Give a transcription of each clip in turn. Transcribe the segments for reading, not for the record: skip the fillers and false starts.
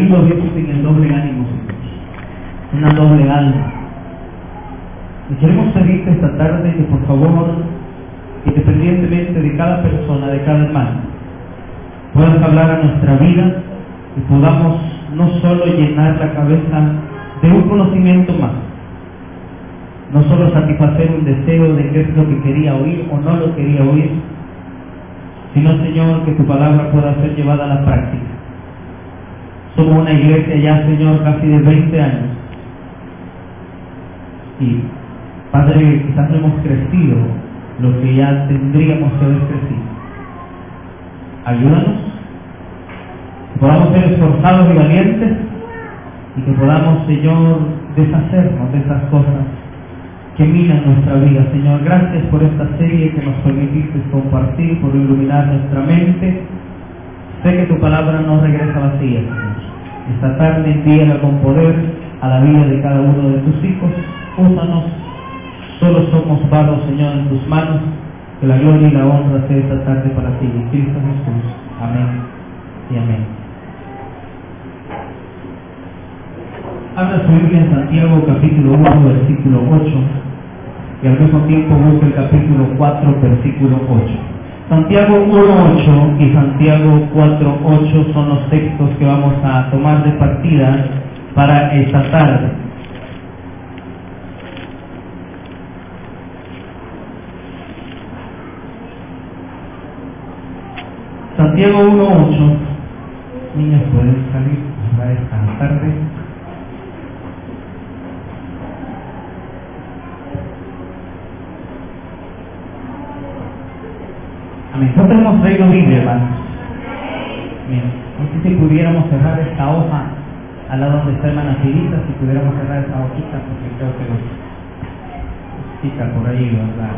caído a veces en el doble ánimo, una doble alma. Y queremos pedirte esta tarde que por favor, independientemente de cada persona, de cada hermano, puedas hablar a nuestra vida y podamos no solo llenar la cabeza de un conocimiento más, no solo satisfacer un deseo de qué es lo que quería oír o no lo quería oír, sino, Señor, que tu palabra pueda ser llevada a la práctica. Somos una iglesia ya, Señor, casi de 20 años. Y, Padre, quizás no hemos crecido lo que ya tendríamos que haber crecido. Ayúdanos, que podamos ser esforzados y valientes y que podamos, Señor, deshacernos de esas cosas que minan nuestra vida. Señor, gracias por esta serie que nos permitiste compartir, por iluminar nuestra mente. Sé que tu palabra no regresa vacía, Señor. Esta tarde envíala con poder a la vida de cada uno de tus hijos. Úsanos, solo somos varos, Señor, en tus manos. Que la gloria y la honra sea esta tarde para ti, en Cristo Jesús. Amén y amén. Abra su Biblia en Santiago capítulo 1, versículo 8, y al mismo tiempo busca el capítulo 4, versículo 8. Santiago 1:8 y Santiago 4:8 son los textos que vamos a tomar de partida para esta tarde. Santiago 1:8. Niños, pueden salir para esta tarde. Amén. No tenemos traído Biblia, hermanos. Bien. No sé si pudiéramos cerrar esta hoja al lado donde está hermana Cirita, si pudiéramos cerrar esta hojita, porque creo que nos pica por ahí, ¿verdad?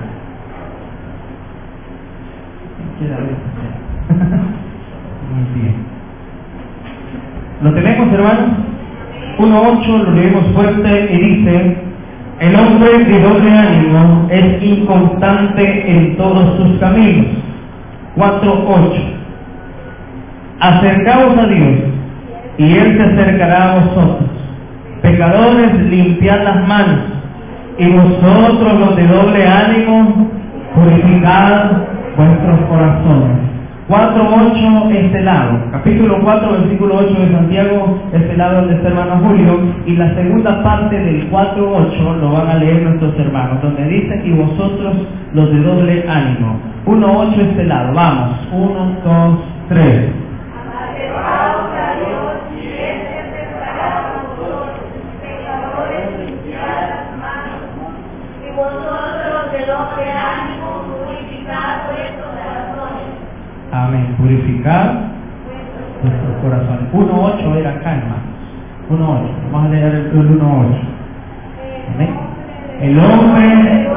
Muy bien. ¿Lo tenemos, hermanos? 1:8, lo leemos fuerte y dice: el hombre de doble ánimo es inconstante en todos sus caminos. 4:8. Acercaos a Dios, y Él se acercará a vosotros. Pecadores, limpiad las manos, y vosotros los de doble ánimo, purificad vuestros corazones. 4:8, este lado. Capítulo 4, versículo 8 de Santiago, este lado donde está hermano Julio, y la segunda parte del 4:8 lo van a leer nuestros hermanos, donde dice: y vosotros los de doble ánimo. 1:8 este lado. Vamos. 1, 2, 3. Amén. Purificar nuestros corazones. 1:8 era acá, hermanos. 1:8. Vamos a leer el 1:8. Amén. El hombre.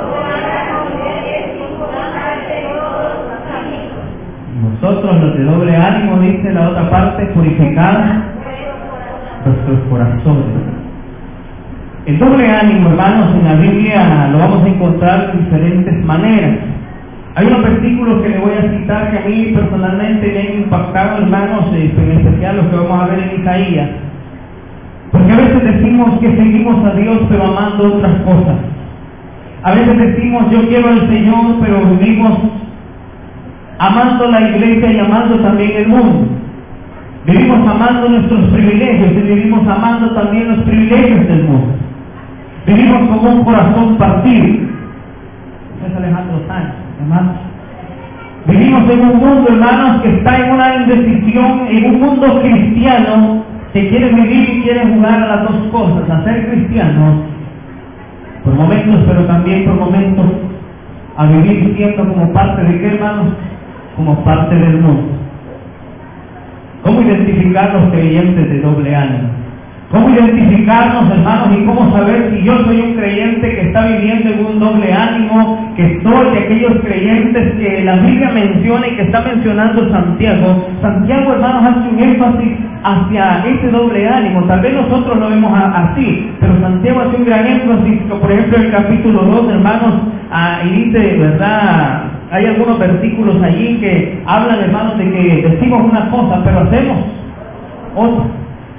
Nosotros los de doble ánimo, dice la otra parte, purificar nuestros corazones. El doble ánimo, hermanos, en la Biblia lo vamos a encontrar de diferentes maneras. Hay unos versículos que le voy a citar que a mí personalmente me han impactado, hermanos, en especial los que vamos a ver en Isaías. Porque a veces decimos que seguimos a Dios pero amando otras cosas. A veces decimos yo quiero al Señor pero vivimos amando la iglesia y amando también el mundo. Vivimos amando nuestros privilegios y vivimos amando también los privilegios del mundo. Vivimos con un corazón partido. Es Alejandro Sánchez, hermanos. Vivimos en un mundo, hermanos, que está en una indecisión, en un mundo cristiano que quiere vivir y quiere jugar a las dos cosas, a ser cristianos por momentos, pero también por momentos a vivir siendo como parte de qué, hermanos, como parte del mundo. ¿Cómo identificar los creyentes de doble ánimo? ¿Cómo identificarnos, hermanos, y cómo saber si yo soy un creyente que está viviendo en un doble ánimo, que soy de aquellos creyentes que la Biblia menciona y que está mencionando Santiago? Santiago, hermanos, hace un énfasis hacia ese doble ánimo. Tal vez nosotros lo vemos así, pero Santiago hace un gran énfasis, por ejemplo, en el capítulo 2, hermanos, y dice, ¿verdad? Hay algunos versículos allí que hablan, hermanos, de que decimos una cosa, pero hacemos otra.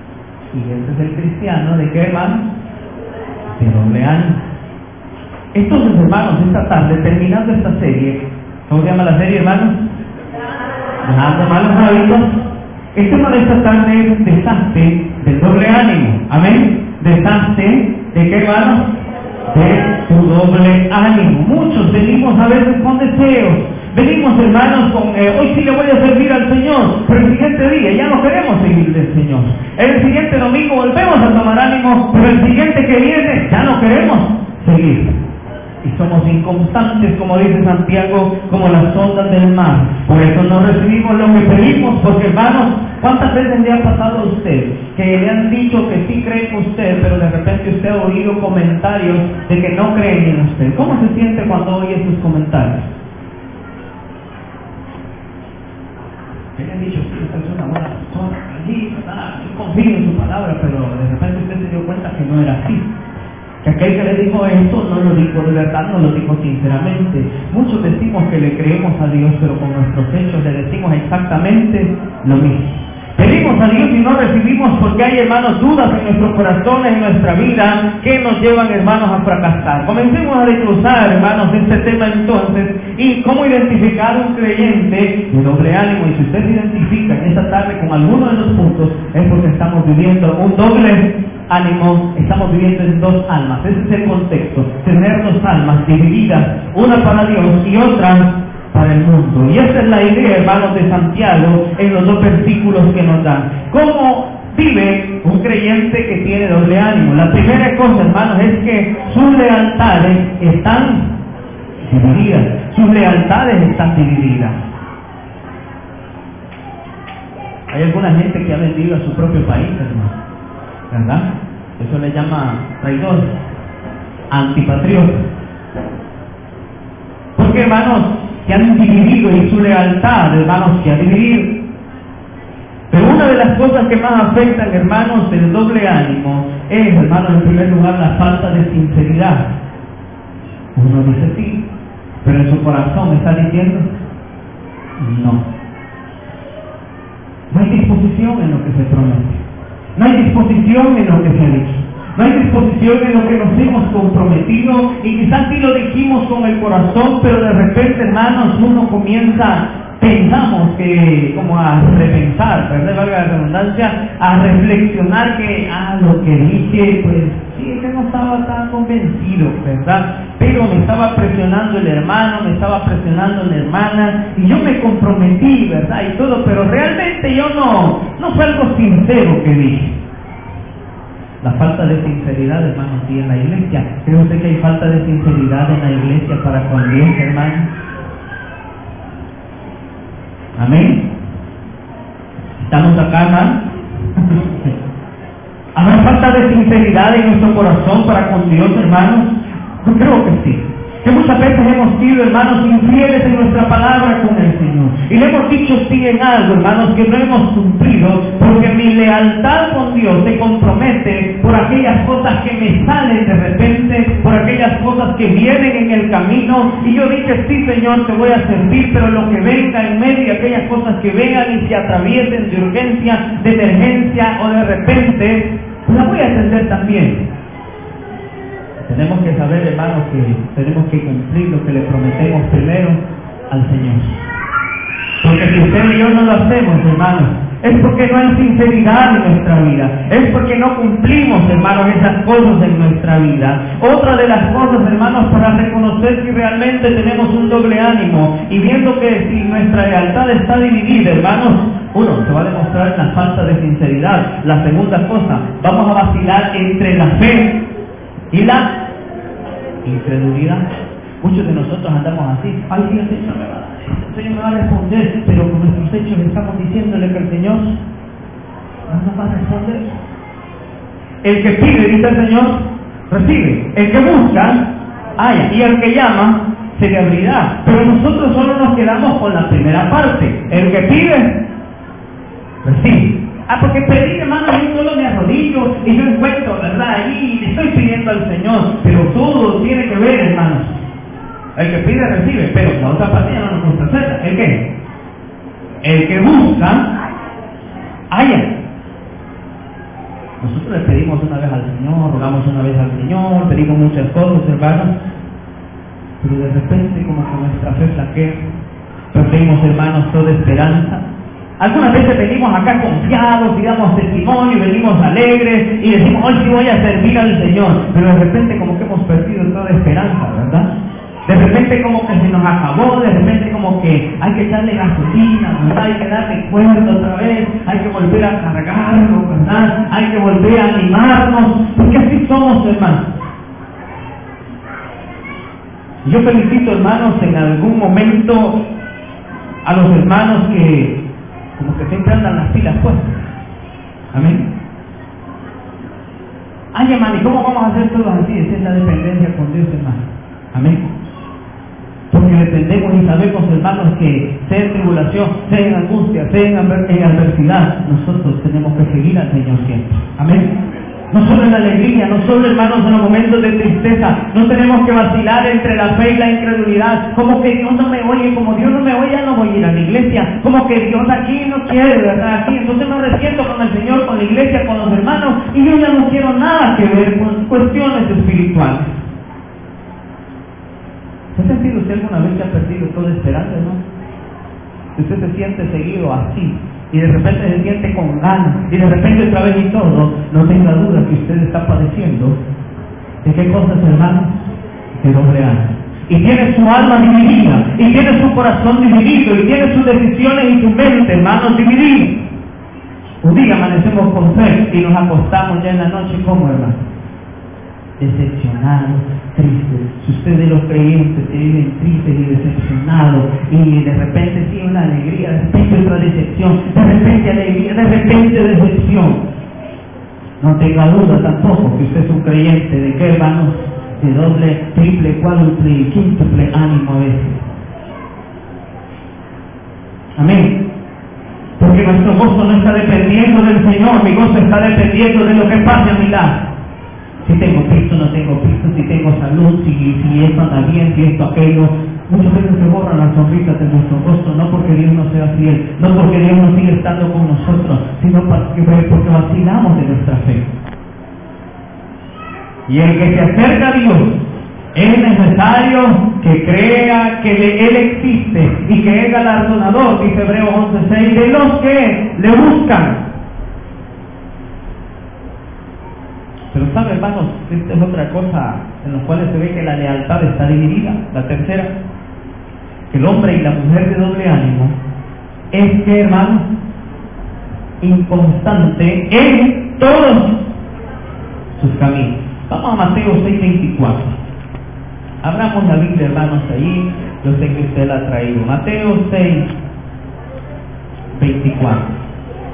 Y ese es el cristiano, ¿de qué, hermanos? De doble ánimo. Entonces, hermanos, esta tarde, terminando esta serie, ¿cómo se llama la serie, hermanos? Dejando malos hábitos. El tema de esta tarde es desastre del doble ánimo. Amén. Desastre de qué, hermanos? De tu doble ánimo. Muchos venimos a veces con deseos. Venimos, hermanos, con hoy sí le voy a servir al Señor, pero el siguiente día ya no queremos seguir del Señor. El siguiente domingo volvemos a tomar ánimo, pero el siguiente que viene ya no queremos seguir. Y somos inconstantes, como dice Santiago, como las ondas del mar. Por eso no recibimos lo que pedimos, porque, hermanos, ¿cuántas veces le ha pasado a usted que le han dicho que sí creen en usted, pero de repente usted ha oído comentarios de que no creen en usted? ¿Cómo se siente cuando oye esos comentarios? Le han dicho, sí, usted es una buena persona, allí, ¿verdad? Yo confío en su palabra, pero de repente usted se dio cuenta que no era así. Que aquel que le dijo esto no lo dijo de verdad, no lo dijo sinceramente. Muchos decimos que le creemos a Dios, pero con nuestros hechos le decimos exactamente lo mismo. Pedimos a Dios y no recibimos porque hay, hermanos, dudas en nuestros corazones, en nuestra vida, que nos llevan, hermanos, a fracasar. Comencemos a desglosar, hermanos, este tema entonces, y cómo identificar un creyente de doble ánimo. Y si usted se identifica en esta tarde con alguno de los puntos, es porque estamos viviendo un doble ánimo, estamos viviendo en dos almas. Ese es el contexto, tener dos almas divididas, una para Dios y otra para el mundo. Y esa es la idea, hermanos, de Santiago en los dos versículos que nos dan. ¿Cómo vive un creyente que tiene doble ánimo? La primera cosa, hermanos, es que sus lealtades están divididas. Sus lealtades están divididas. Hay alguna gente que ha vendido a su propio país, hermano, ¿verdad? Eso le llama traidor, antipatriota. Porque, hermanos, se han dividido y su lealtad, hermanos, se ha dividido. Pero una de las cosas que más afectan, hermanos, el doble ánimo es, hermanos, en primer lugar, la falta de sinceridad. Uno dice sí, pero en su corazón está diciendo no. No hay disposición en lo que se promete. No hay disposición en lo que se ha dicho. No hay disposición en lo que nos hemos comprometido, y quizás sí lo dijimos con el corazón, pero de repente, hermanos, uno comienza, pensamos que, como a repensar, ¿verdad? Valga la redundancia, a reflexionar que, lo que dije, pues sí, que no estaba tan convencido, ¿verdad? Pero me estaba presionando el hermano, me estaba presionando la hermana, y yo me comprometí, ¿verdad? Y todo, pero realmente yo no fue algo sincero que dije. La falta de sinceridad, hermanos, sí, en la iglesia. ¿Cree usted que hay falta de sinceridad en la iglesia para con Dios, hermano? Amén. ¿Estamos acá, hermano? ¿Habrá falta de sinceridad en nuestro corazón para con Dios, hermanos? Yo creo que sí. Que muchas veces hemos sido, hermanos, infieles en nuestra palabra con el Señor. Y le hemos dicho sí en algo, hermanos, que no hemos cumplido, porque mi lealtad con Dios se compromete por aquellas cosas que me salen de repente, por aquellas cosas que vienen en el camino. Y yo dije, sí, Señor, te voy a servir, pero lo que venga en medio de aquellas cosas que vengan y se atraviesen de urgencia, de emergencia o de repente, pues la voy a atender también. Tenemos que saber, hermanos, que tenemos que cumplir lo que le prometemos primero al Señor. Porque si usted y yo no lo hacemos, hermanos, es porque no hay sinceridad en nuestra vida. Es porque no cumplimos, hermanos, esas cosas en nuestra vida. Otra de las cosas, hermanos, para reconocer si realmente tenemos un doble ánimo y viendo que si nuestra lealtad está dividida, hermanos, uno, se va a demostrar la falta de sinceridad. La segunda cosa, vamos a vacilar entre la fe y la incredulidad. Muchos de nosotros andamos así. Ay, sí, el Señor me va a responder, pero con nuestros hechos estamos diciéndole que el Señor no nos va a responder. El que pide, dice el Señor, recibe. El que busca, halla. Y el que llama, se le abrirá. Pero nosotros solo nos quedamos con la primera parte. El que pide, recibe. Porque pedir, hermano, yo solo me arrodillo y yo encuentro, ¿verdad? Ahí le estoy pidiendo al Señor, pero todo tiene que ver, hermanos. El que pide recibe, pero la otra parte ya no nos gusta hacerla. ¿El qué? El que busca, halla. Nosotros le pedimos una vez al Señor, rogamos una vez al Señor, pedimos muchas cosas, hermanos, pero de repente como que nuestra fe flaquea, perdemos, hermanos, toda esperanza. Algunas veces venimos acá confiados y damos testimonio y venimos alegres y decimos, hoy sí voy a servir al Señor, pero de repente como que hemos perdido toda esperanza, ¿verdad? De repente como que se nos acabó, de repente como que hay que echarle gasolina, ¿verdad? Hay que darle cuerda otra vez, hay que volver a cargarlo, ¿verdad? Hay que volver a animarnos, porque así somos, hermanos. Yo felicito, hermanos, en algún momento a los hermanos que como que siempre andan las pilas puestas. Amén. Ay, hermano, ¿y cómo vamos a hacer todos así? Esa es la dependencia con Dios, hermano. Amén. Porque dependemos y sabemos, hermanos, que sea en tribulación, sea en angustia, sea en adversidad, nosotros tenemos que seguir al Señor siempre. Amén. No solo en la alegría, no solo, hermanos, en los momentos de tristeza, no tenemos que vacilar entre la fe y la incredulidad, como que Dios no me oye, como Dios no me oye, ya no voy a ir a la iglesia, como que Dios aquí no quiere, ¿verdad? Aquí, entonces me resiento con el Señor, con la iglesia, con los hermanos, y yo ya no quiero nada que ver con cuestiones espirituales. ¿Se ha sentido usted alguna vez que ha perdido toda esperanza, no? Usted se siente seguido así, y de repente se siente con ganas, y de repente otra vez y todo, no tenga duda que usted está padeciendo. ¿De qué cosas, hermanos? De doble ánimo. Y tiene su alma dividida, y tiene su corazón dividido, y tiene sus decisiones y su mente, hermanos, divididos. Un día amanecemos con fe y nos acostamos ya en la noche, ¿cómo, hermanos? Decepcionados, tristes. Si usted de los creyentes se viven tristes y decepcionados, y de repente sí una alegría, de repente otra decepción, de repente alegría, de repente decepción, no tenga duda tampoco que usted es un creyente de qué, hermanos, de doble, triple, cuádruple y quíntuple ánimo a veces. Amén. Porque nuestro gozo no está dependiendo del Señor, mi gozo está dependiendo de lo que pase a mi lado. Si tengo Cristo, no tengo Cristo, si tengo salud, si esto anda bien, si esto, aquello. Muchas veces se borran las sonrisas de nuestro rostro, no porque Dios no sea fiel, no porque Dios no sigue estando con nosotros, sino porque vacilamos de nuestra fe. Y el que se acerca a Dios, es necesario que crea que Él existe y que es galardonador, dice Hebreos 11:6, de los que le buscan. Pero sabe, hermanos, esta es otra cosa en la cual se ve que la lealtad está dividida. La tercera, que el hombre y la mujer de doble ánimo es que, hermanos, inconstante en todos sus caminos. Vamos a Mateo 6:24. Abramos la Biblia, hermanos, ahí. Yo sé que usted la ha traído. Mateo 6:24.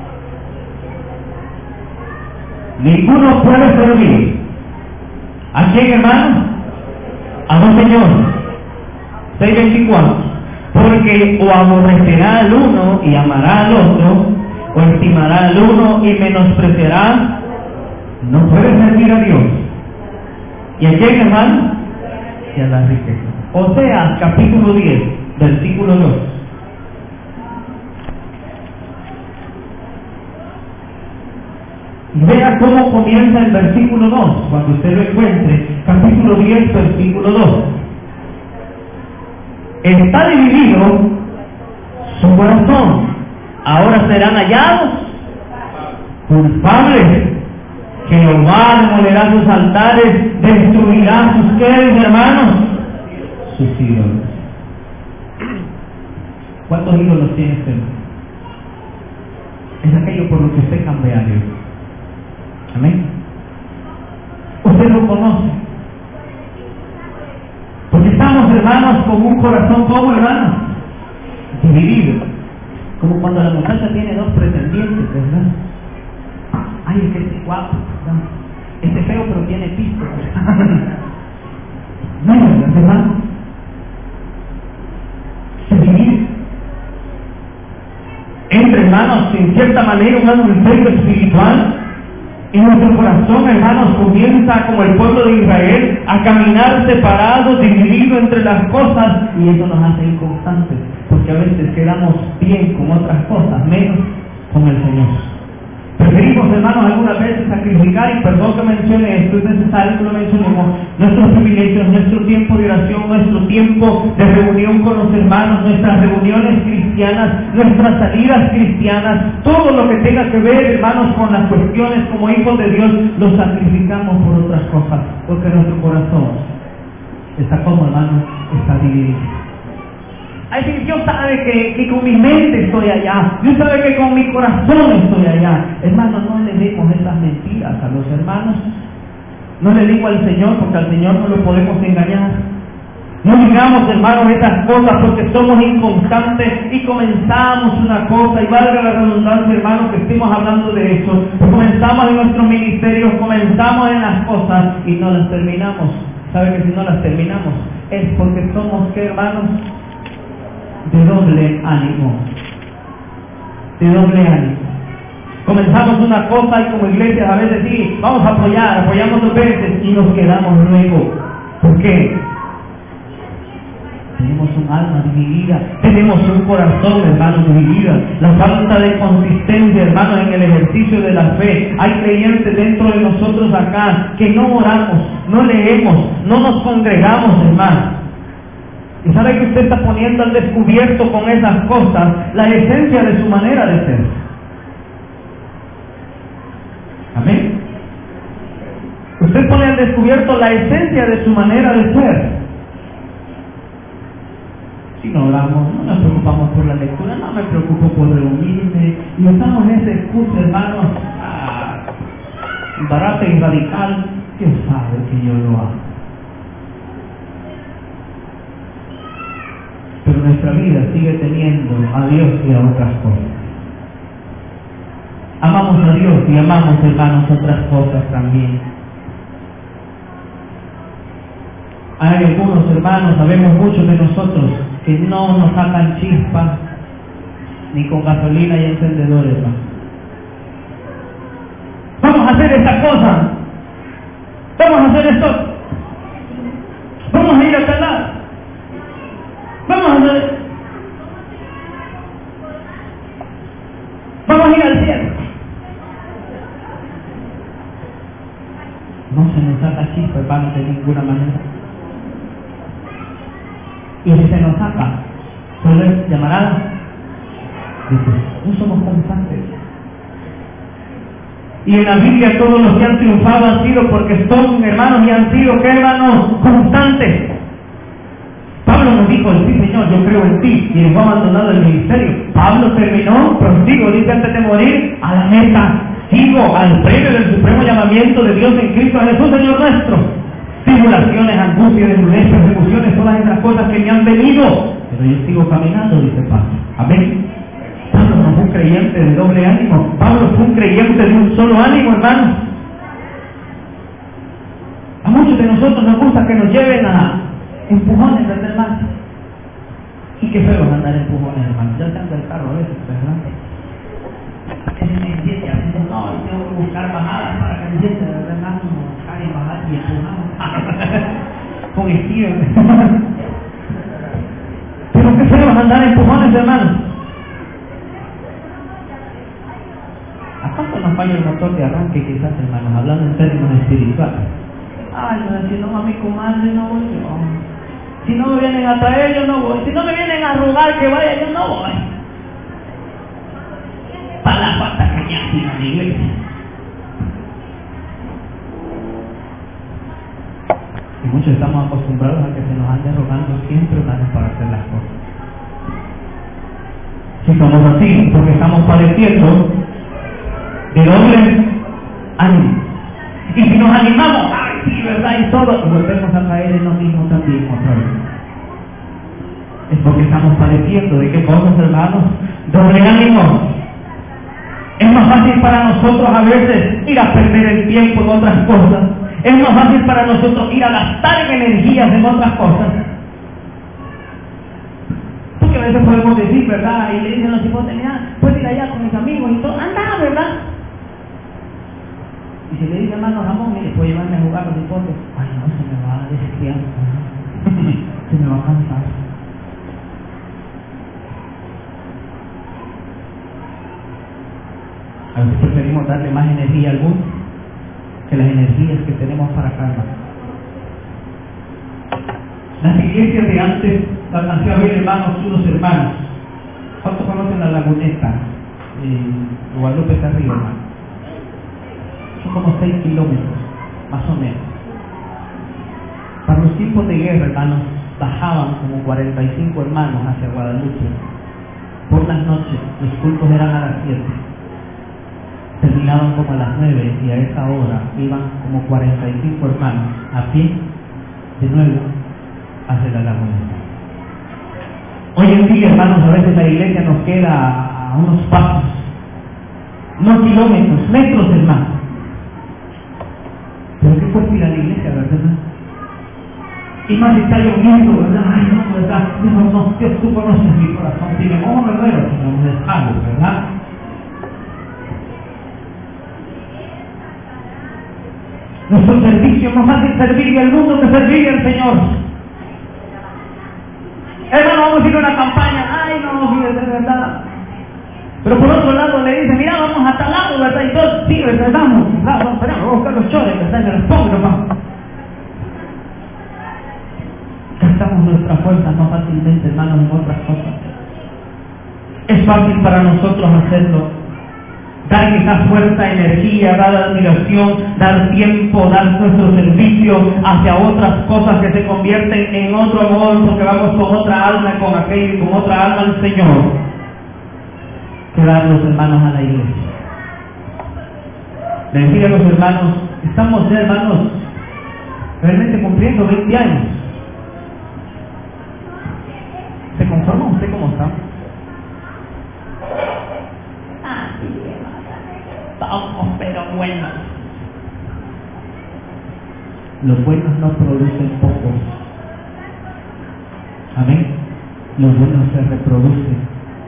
Ninguno puede servir. ¿A quién, hermano? A dos señores. 6:24. Porque o aborrecerá al uno y amará al otro, o estimará al uno y menospreciará. No puede servir a Dios. ¿Y a quién, hermano? Y a la riqueza. Oseas capítulo 10, versículo 2. Vea cómo comienza el versículo 2, cuando usted lo encuentre, capítulo 10, versículo 2. Está dividido su corazón. Ahora serán hallados culpables. Jehová demolerá sus altares, destruirá sus quedes, hermanos, sus ídolos. ¿Cuántos ídolos tiene usted? Es aquello por lo que usted cambia a Dios. Amén. Usted lo conoce. Porque estamos, hermanos, con un corazón como, hermanos, dividido. Como cuando la muchacha tiene dos pretendientes, ¿verdad? Ay, es que este guapo, ¿verdad? Este feo, pero tiene pisto. No, hermanos. Se divide. Entre hermanos, en cierta manera, un adulterio espiritual. Y nuestro corazón, hermanos, comienza como el pueblo de Israel a caminar separados, divididos entre las cosas, y eso nos hace inconstantes, porque a veces quedamos bien con otras cosas, menos con el Señor. Preferimos, hermanos, algunas veces sacrificar, y perdón que mencione esto, es necesario que lo mencionemos, nuestros privilegios, nuestro tiempo de oración, nuestro tiempo de reunión con los hermanos, nuestras reuniones cristianas, nuestras salidas cristianas, todo lo que tenga que ver, hermanos, con las cuestiones como hijos de Dios, lo sacrificamos por otras cosas, porque nuestro corazón está como, hermanos, está dividido. Hay que Dios sabe que con mi mente estoy allá, Dios sabe que con mi corazón estoy allá. Hermanos, no le demos esas mentiras a los hermanos. No le digo al Señor, porque al Señor no lo podemos engañar. No digamos, hermanos, esas cosas porque somos inconstantes y comenzamos una cosa, y valga la redundancia, hermanos, que estemos hablando de eso. Comenzamos en nuestros ministerios, comenzamos en las cosas y no las terminamos. ¿Sabe que si no las terminamos es porque somos, ¿qué, hermanos? De doble ánimo. De doble ánimo. Comenzamos una cosa y como iglesia a veces sí, vamos a apoyamos 2 veces y nos quedamos luego. ¿Por qué? Tenemos un alma dividida, tenemos un corazón, hermanos, dividido. La falta de consistencia, hermanos, en el ejercicio de la fe. Hay creyentes dentro de nosotros acá que no oramos, no leemos, no nos congregamos, hermanos. Y sabe que usted está poniendo al descubierto con esas cosas la esencia de su manera de ser. Amén. Usted pone al descubierto la esencia de su manera de ser. Si no oramos, no nos preocupamos por la lectura, no me preocupo por reunirme, y usamos ese excusa, hermanos, barata y radical. Dios sabe que yo lo amo. Pero nuestra vida sigue teniendo a Dios y a otras cosas. Amamos a Dios y amamos, hermanos, otras cosas también. Hay algunos hermanos, sabemos muchos de nosotros, que no nos sacan chispas ni con gasolina y encendedores. Vamos a hacer esta cosa. Vamos a hacer esto. Vamos a ir a tal lado. Vamos a ir al cielo. No se nos saca chispa, hermanos, de ninguna manera. Y si se nos saca, solo es llamarada. Dice, no somos constantes. Y en la Biblia todos los que han triunfado han sido porque son, hermanos, y han sido, ¿qué, hermanos? Constantes. Pablo nos dijo, sí Señor, yo creo en ti, y dejó abandonado el ministerio. Pablo terminó, prosigo, dice antes de morir, a la meta, sigo al premio del supremo llamamiento de Dios en Cristo Jesús, Señor nuestro. Tribulaciones, angustias, desnudez, persecuciones, todas esas cosas que me han venido, pero yo sigo caminando, dice Pablo. Amén. Pablo no fue un creyente de doble ánimo, Pablo fue un creyente de un solo ánimo, hermanos. A muchos de nosotros nos gusta que nos lleven a empujones, ¿verdad? Y qué feo andar empujones, hermano. Ya se anda el carro a veces, ¿verdad? A veces me entiende, a veces no, tengo que buscar bajadas para que me sienta, ¿verdad? Como bajar y bajar y empujar. Con estilo. Pero qué feo andar empujones, hermano. ¿A cuánto nos falla el motor de arranque quizás, hermanos? Hablando en términos espirituales. Ay, no, si no a mi comadre no voy yo. Si no me vienen a traer, yo no voy. Si no me vienen a rogar que vaya, yo no voy. Para la falta que me hacen a la iglesia. Y muchos estamos acostumbrados a que se nos ande rogando siempre, hermanos, para hacer las cosas. Si somos así, porque estamos padeciendo de doble ánimo. Y si nos animamos, ¡ay, sí, verdad! Y todo, y volvemos a caer en lo mismo también otra vez. Es porque estamos padeciendo de qué cosas, hermanos, doble ánimo. Es más fácil para nosotros a veces ir a perder el tiempo en otras cosas. Es más fácil para nosotros ir a gastar en energías en otras cosas. Porque a veces podemos decir, ¿verdad? Y le dicen a los hijos, puedes ir allá con mis amigos y todo. Anda, ¿verdad? Y si le dice, hermano Ramón, mire, puede llevarme a jugar a los hipotes. Ay, no, se me va a descriar. Se me va a cansar. A veces preferimos queremos darle más energía al mundo que las energías que tenemos para acá, hermano. Las iglesias de antes las hacían bien, hermanos, unos hermanos. ¿Cuántos conocen la Laguneta? Guadalupe está arriba, hermano. Son como 6 kilómetros, más o menos. Para los tiempos de guerra, hermanos, bajaban como 45 hermanos hacia Guadalupe. Por las noches, los cultos eran a las 7. Terminaban como a las 9 y a esa hora iban como 45 hermanos a pie, de nuevo, hacia la Laguneta. Hoy en día, hermanos, a veces la iglesia nos queda a unos pasos, no kilómetros, metros, hermanos. Pero qué fuerte ir a la iglesia, ¿verdad? Y más si está lloviendo, ¿verdad? Ay, no, ¿verdad? No, Dios, tú conoces mi corazón. Si me pongo verdadero, no me deshago, ¿verdad? Nuestro servicio es más fácil servirle al mundo que servirle al Señor. Hermano, vamos a ir a una campaña. Ay, no, fíjate, de verdad. Pero por otro lado le dice, mira, vamos a tal lado, ¿verdad? Y todos, sí, ¿verdad? Vamos a buscar los chores, ¿verdad? Y los pongo, vamos. Gastamos nuestras fuerzas más fácilmente, hermanos, en otras cosas. Es fácil para nosotros hacerlo. Dar esa fuerza, energía, dar admiración, dar tiempo, dar nuestro servicio hacia otras cosas que se convierten en otro amor, porque vamos con otra alma, con aquello y con otra alma al Señor, que dar los hermanos a la iglesia. Le decía a los hermanos, estamos ya, hermanos, realmente cumpliendo 20 años. ¿Se conforma usted cómo está? Estamos pero buenos. Los buenos no producen pocos. Amén. Los buenos se reproducen.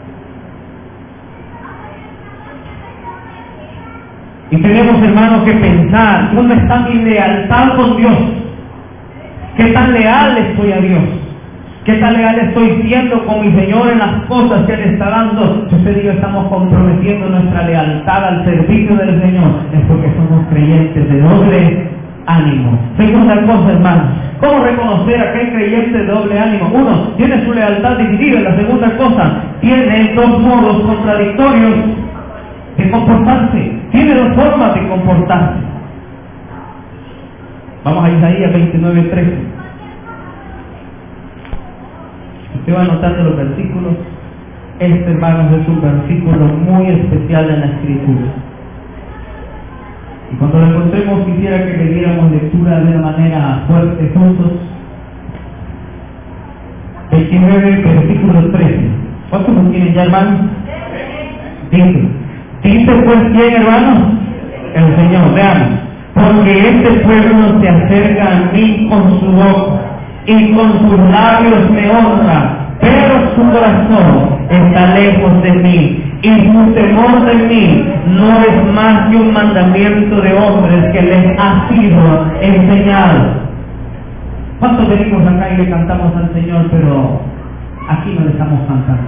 Y tenemos, hermanos, que pensar dónde está mi lealtad con Dios. ¿Qué tan leal estoy a Dios? ¿Qué tan leal estoy siendo con mi Señor en las cosas que Él está dando? Si usted y yo estamos comprometiendo nuestra lealtad al servicio del Señor, es porque somos creyentes de doble ánimo. Segunda cosa, hermanos, ¿cómo reconocer a aquel creyente de doble ánimo? Uno, tiene su lealtad dividida. La segunda cosa, tiene dos modos contradictorios de comportarse. Tiene dos formas de comportarse. Vamos a Isaías 29:13. Usted va anotando los versículos. Este, hermanos, es un versículo muy especial en la Escritura. Y cuando lo encontremos, quisiera que le diéramos lectura de una manera fuerte juntos. 29, versículo 13. ¿Cuántos lo tienen ya, hermanos? Dice pues, ¿quién, hermanos? El Señor. Veamos. Porque este pueblo se acerca a mí con su boca y con sus labios me honra, pero su corazón está lejos de mí, y su temor de mí no es más que un mandamiento de hombres que les ha sido enseñado. ¿Cuántos venimos acá y le cantamos al Señor, pero aquí no le estamos cantando?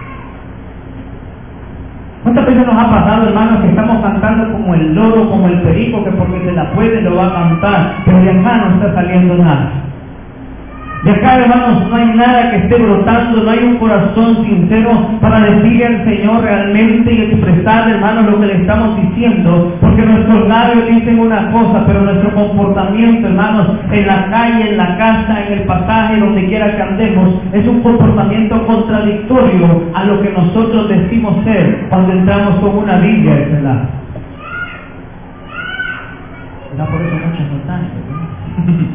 ¿Cuántas veces nos ha pasado, hermanos, que estamos cantando como el loro, como el perico, que porque se la puede lo va a cantar, pero de acá no está saliendo nada? De acá, hermanos, no hay nada que esté brotando, no hay un corazón sincero para decirle al Señor realmente y expresar, hermanos, lo que le estamos diciendo, porque nuestros labios dicen una cosa, pero nuestro comportamiento, hermanos, en la calle, en la casa, en el pasaje, donde quiera que andemos, es un comportamiento contradictorio a lo que nosotros decimos ser cuando entramos con una Biblia, ¿verdad? ¿Verdad? Por eso muchos no están, ¿verdad?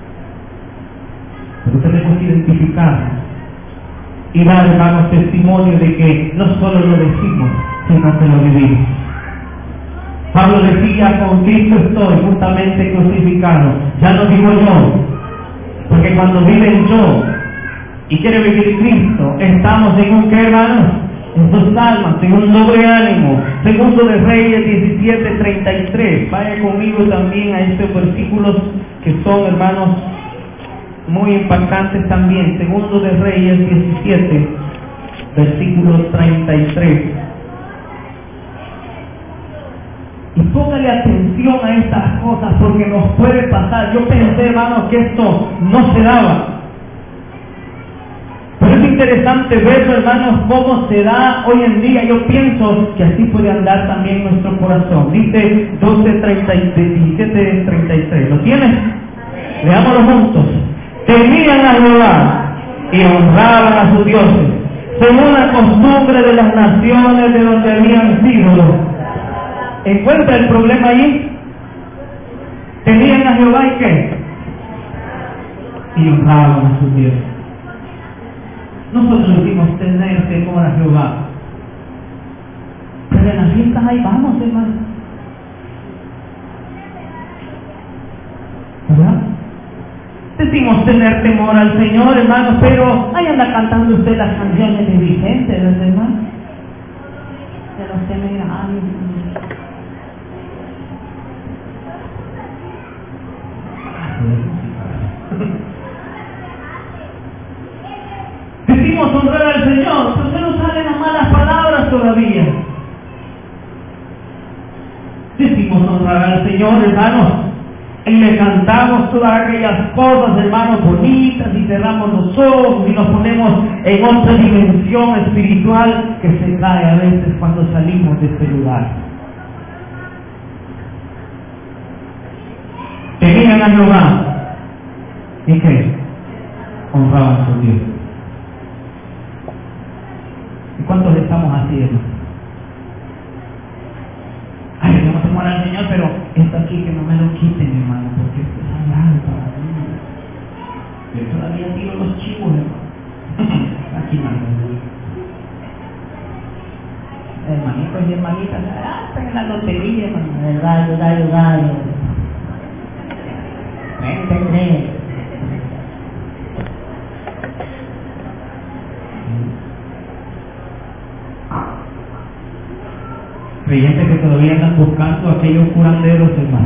Pero tenemos que identificarnos y dar, hermanos, testimonio de que no solo lo decimos, sino que lo vivimos. Pablo decía, con Cristo estoy justamente crucificado. Ya no vivo yo, porque cuando vive en yo y quiere vivir Cristo, estamos en un, ¿qué, hermanos? En dos almas, en un doble ánimo. Segundo de Reyes 17:33. Vaya conmigo también a estos versículos que son, hermanos, muy impactantes también. Segundo de Reyes 17, versículo 33. Y póngale atención a estas cosas porque nos puede pasar. Yo pensé, hermanos, que esto no se daba. Pero es interesante ver, hermanos, cómo se da hoy en día. Yo pienso que así puede andar también nuestro corazón. Dice 17:33. ¿Lo tienes? Leámoslo juntos. Temían a Jehová y honraban a sus dioses, según la costumbre de las naciones de donde habían sido. ¿Encuentra el problema allí? Temían a Jehová y ¿qué? Y honraban a sus dioses. Nosotros decimos tener temor a Jehová, pero en las fiestas ahí vamos, hermano. ¿Verdad? Decimos tener temor al Señor, hermano, pero ahí anda cantando usted las canciones de Vicente, ¿verdad, hermano? De los temerarios. Decimos honrar al Señor, pero se nos salen las malas palabras todavía. Decimos honrar al Señor, hermanos, y le cantamos todas aquellas cosas, hermanos, bonitas, y cerramos los ojos y nos ponemos en otra dimensión espiritual que se cae a veces cuando salimos de este lugar. Temían a Jehová y ¿qué? Honraban a su Dios. ¿Y cuántos estamos así, hermano? Ay, yo no temor al Señor, pero esto aquí que no me lo quiten, hermano, porque esto es sagrado para mí. Yo todavía tiro los chivos, hermano. Aquí mando. Hermanitos y hermanitas, están en la lotería, hermano. El gallo. Vente. Creyentes que todavía andan buscando aquellos curanderos, hermano.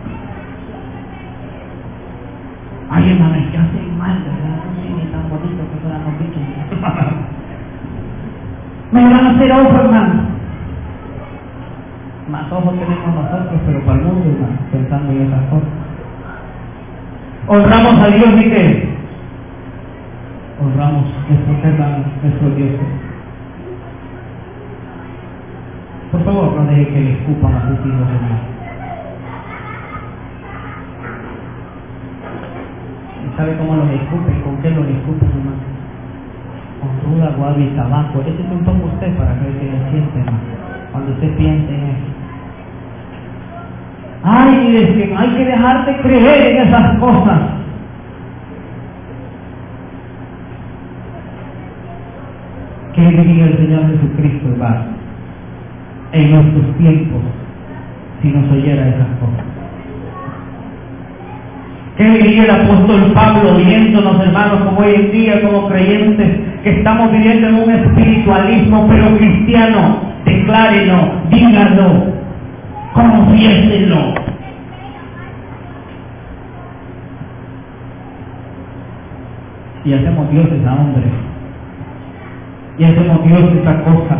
Ay, hermano, es que hacen mal, ¿verdad? No sé ni tan bonito que fueran los bichos. Me van a hacer ojo, hermano. Más ojos tenemos nosotros, pero para el mundo, hermano, pensando en esas cosas. Honramos a Dios, ¿y qué? Honramos nuestros dioses. Por favor, no deje que le escupan a sus hijos, hermano. ¿Y sabe cómo los escupen? ¿Con qué los escupen, hermano? Con ruda, guava y tabaco. Ese es un poco usted para que se siente, hermano. Cuando usted piense en eso. Ay, es que hay que dejar de creer en esas cosas. ¿Qué diría el Señor Jesucristo, hermano, en nuestros tiempos si nos oyera esas cosas? ¿Qué diría el apóstol Pablo viéndonos, hermanos, como hoy en día, como creyentes, que estamos viviendo en un espiritualismo pero cristiano? Declárenlo, díganlo, confiésenlo. Y hacemos dioses a hombres, y hacemos dioses a cosas.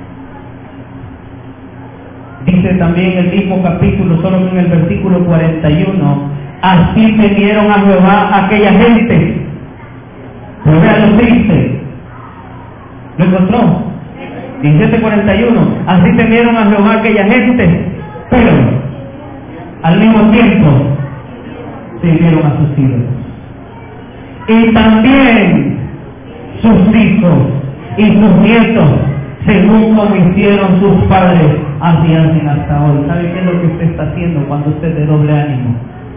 Dice también el mismo capítulo, solo en el versículo 41, así temieron a Jehová aquella gente. Pero vean lo triste. ¿Lo encontró? 17:41, así temieron a Jehová aquella gente, pero al mismo tiempo sirvieron a sus ídolos. Y también sus hijos y sus nietos, según como hicieron sus padres, así hacen hasta hoy. ¿Sabe qué es lo que usted está haciendo cuando usted de doble ánimo?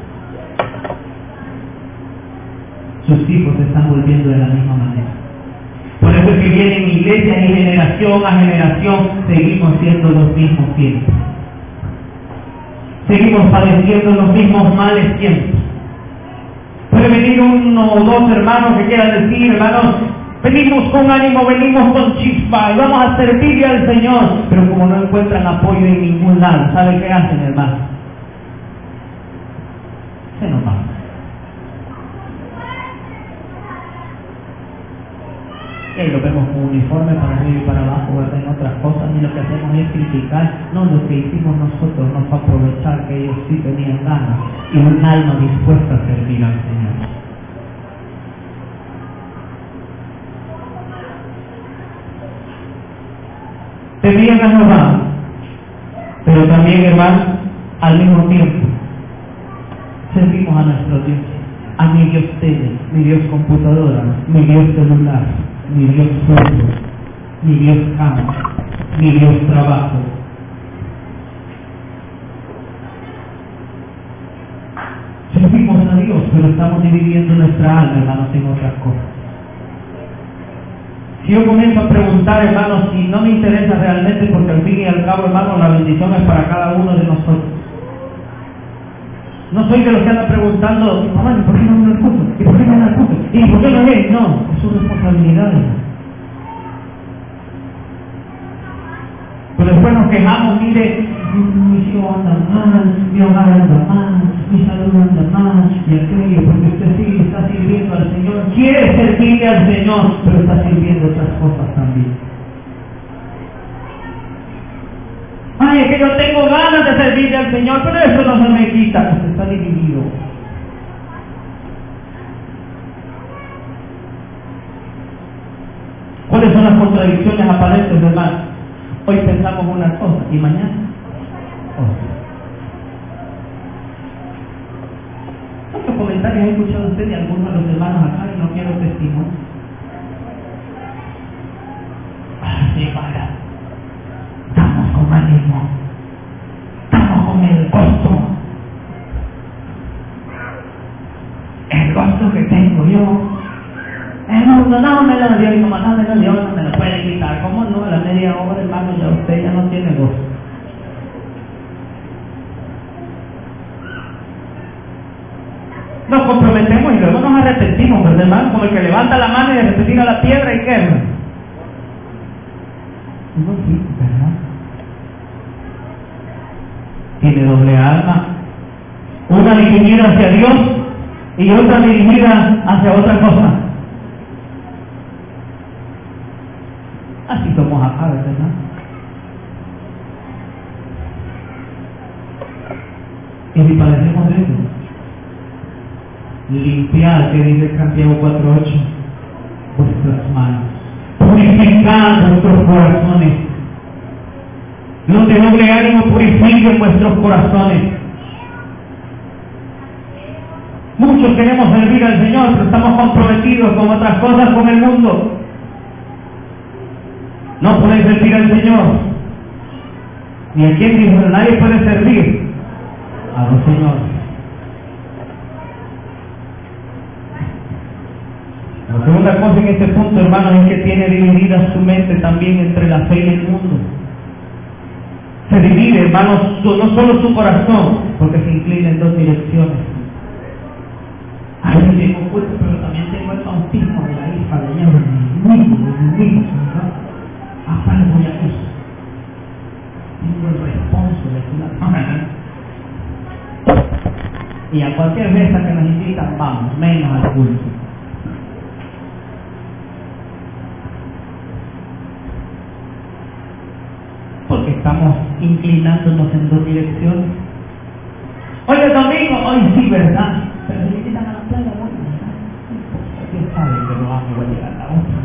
Sus hijos se están volviendo de la misma manera. Por eso es que vienen iglesias y generación a generación seguimos siendo los mismos tiempos. Seguimos padeciendo los mismos males tiempos. Puede venir uno o dos hermanos que quieran decir, hermanos, venimos con ánimo, venimos con chispa y vamos a servirle al Señor, pero como no encuentran apoyo en ningún lado, ¿sabe qué hacen, hermano? Se nos va. Y ahí lo vemos con uniforme para arriba y para abajo, ¿verdad? En otras cosas, ni lo que hacemos es criticar. No, lo que hicimos nosotros no fue aprovechar que ellos sí tenían ganas y un alma dispuesta a servir al Señor. Temían a Jehová, pero también, hermano, al mismo tiempo, servimos a nuestro Dios, a mi Dios tele, mi Dios computadora, mi Dios celular, mi Dios sueldo, mi Dios cama, mi Dios trabajo. Servimos a Dios, pero estamos dividiendo nuestra alma, hermanos, en otras cosas. Si yo comienzo a preguntar, hermanos, si no me interesa realmente, porque al fin y al cabo, hermanos, la bendición es para cada uno de nosotros. No soy de los que andan preguntando, mamá, ¿y por qué no me lo culto? ¿Y por qué no me lo culto? ¿Y por qué no es? No, es su responsabilidad. Pero después nos quejamos, mire, mis hijos andan mal, mi hogar anda mal, mi salud anda mal, y aquello, porque usted sí está sirviendo al Señor, quiere servirle al Señor, pero está sirviendo otras cosas también. Ay, es que yo tengo ganas de servirle al Señor, pero eso no se me quita, usted está dividido. ¿Cuáles son las contradicciones aparentes, hermano? Hoy pensamos una cosa y mañana otra. ¿Cuántos comentarios he escuchado usted de algunos de los hermanos acá y no quiero testimonio? Sí, para. Estamos con ánimo. Estamos con el gozo. El gozo que tengo yo. El mundo no me lo dio y como no me lo dio, no me lo puede quitar. ¿Cómo no? A la media hora, hermano, ya usted ya no tiene gozo. Nos comprometemos y luego nos arrepentimos, ¿verdad, hermano? Como el que levanta la mano y de repente tira la piedra y quema. No, sí, ¿verdad? Tiene doble alma. Una dirigida hacia Dios y otra dirigida hacia otra cosa. Así somos acá, ¿verdad? Y si padecemos de eso, limpiar, que dice Santiago 4:8, vuestras manos, purificad vuestros corazones. Los de noble ánimo purifiquen vuestros corazones. Muchos queremos servir al Señor, pero estamos comprometidos con otras cosas, con el mundo. No pueden servir al Señor. Ni a quien dijo, nadie puede servir a los señores. La segunda cosa en este punto, hermanos, es que tiene dividida su mente también entre la fe y el mundo. Se divide, hermanos, no solo su corazón, porque se inclina en dos direcciones. Ay, yo tengo culto, pero también tengo el bautismo de la hija de Dios, mi hijo, ¿no? ¿Hasta le voy a eso? Tengo el responso de la y a cualquier mesa que nos invitan, vamos, menos al culto. Porque estamos inclinándonos en dos direcciones. Hoy es domingo, hoy sí, ¿verdad? Pero si me invitan a la playa, bueno, ¿verdad? Dios sabe que lo hago, voy a llegar a la otra.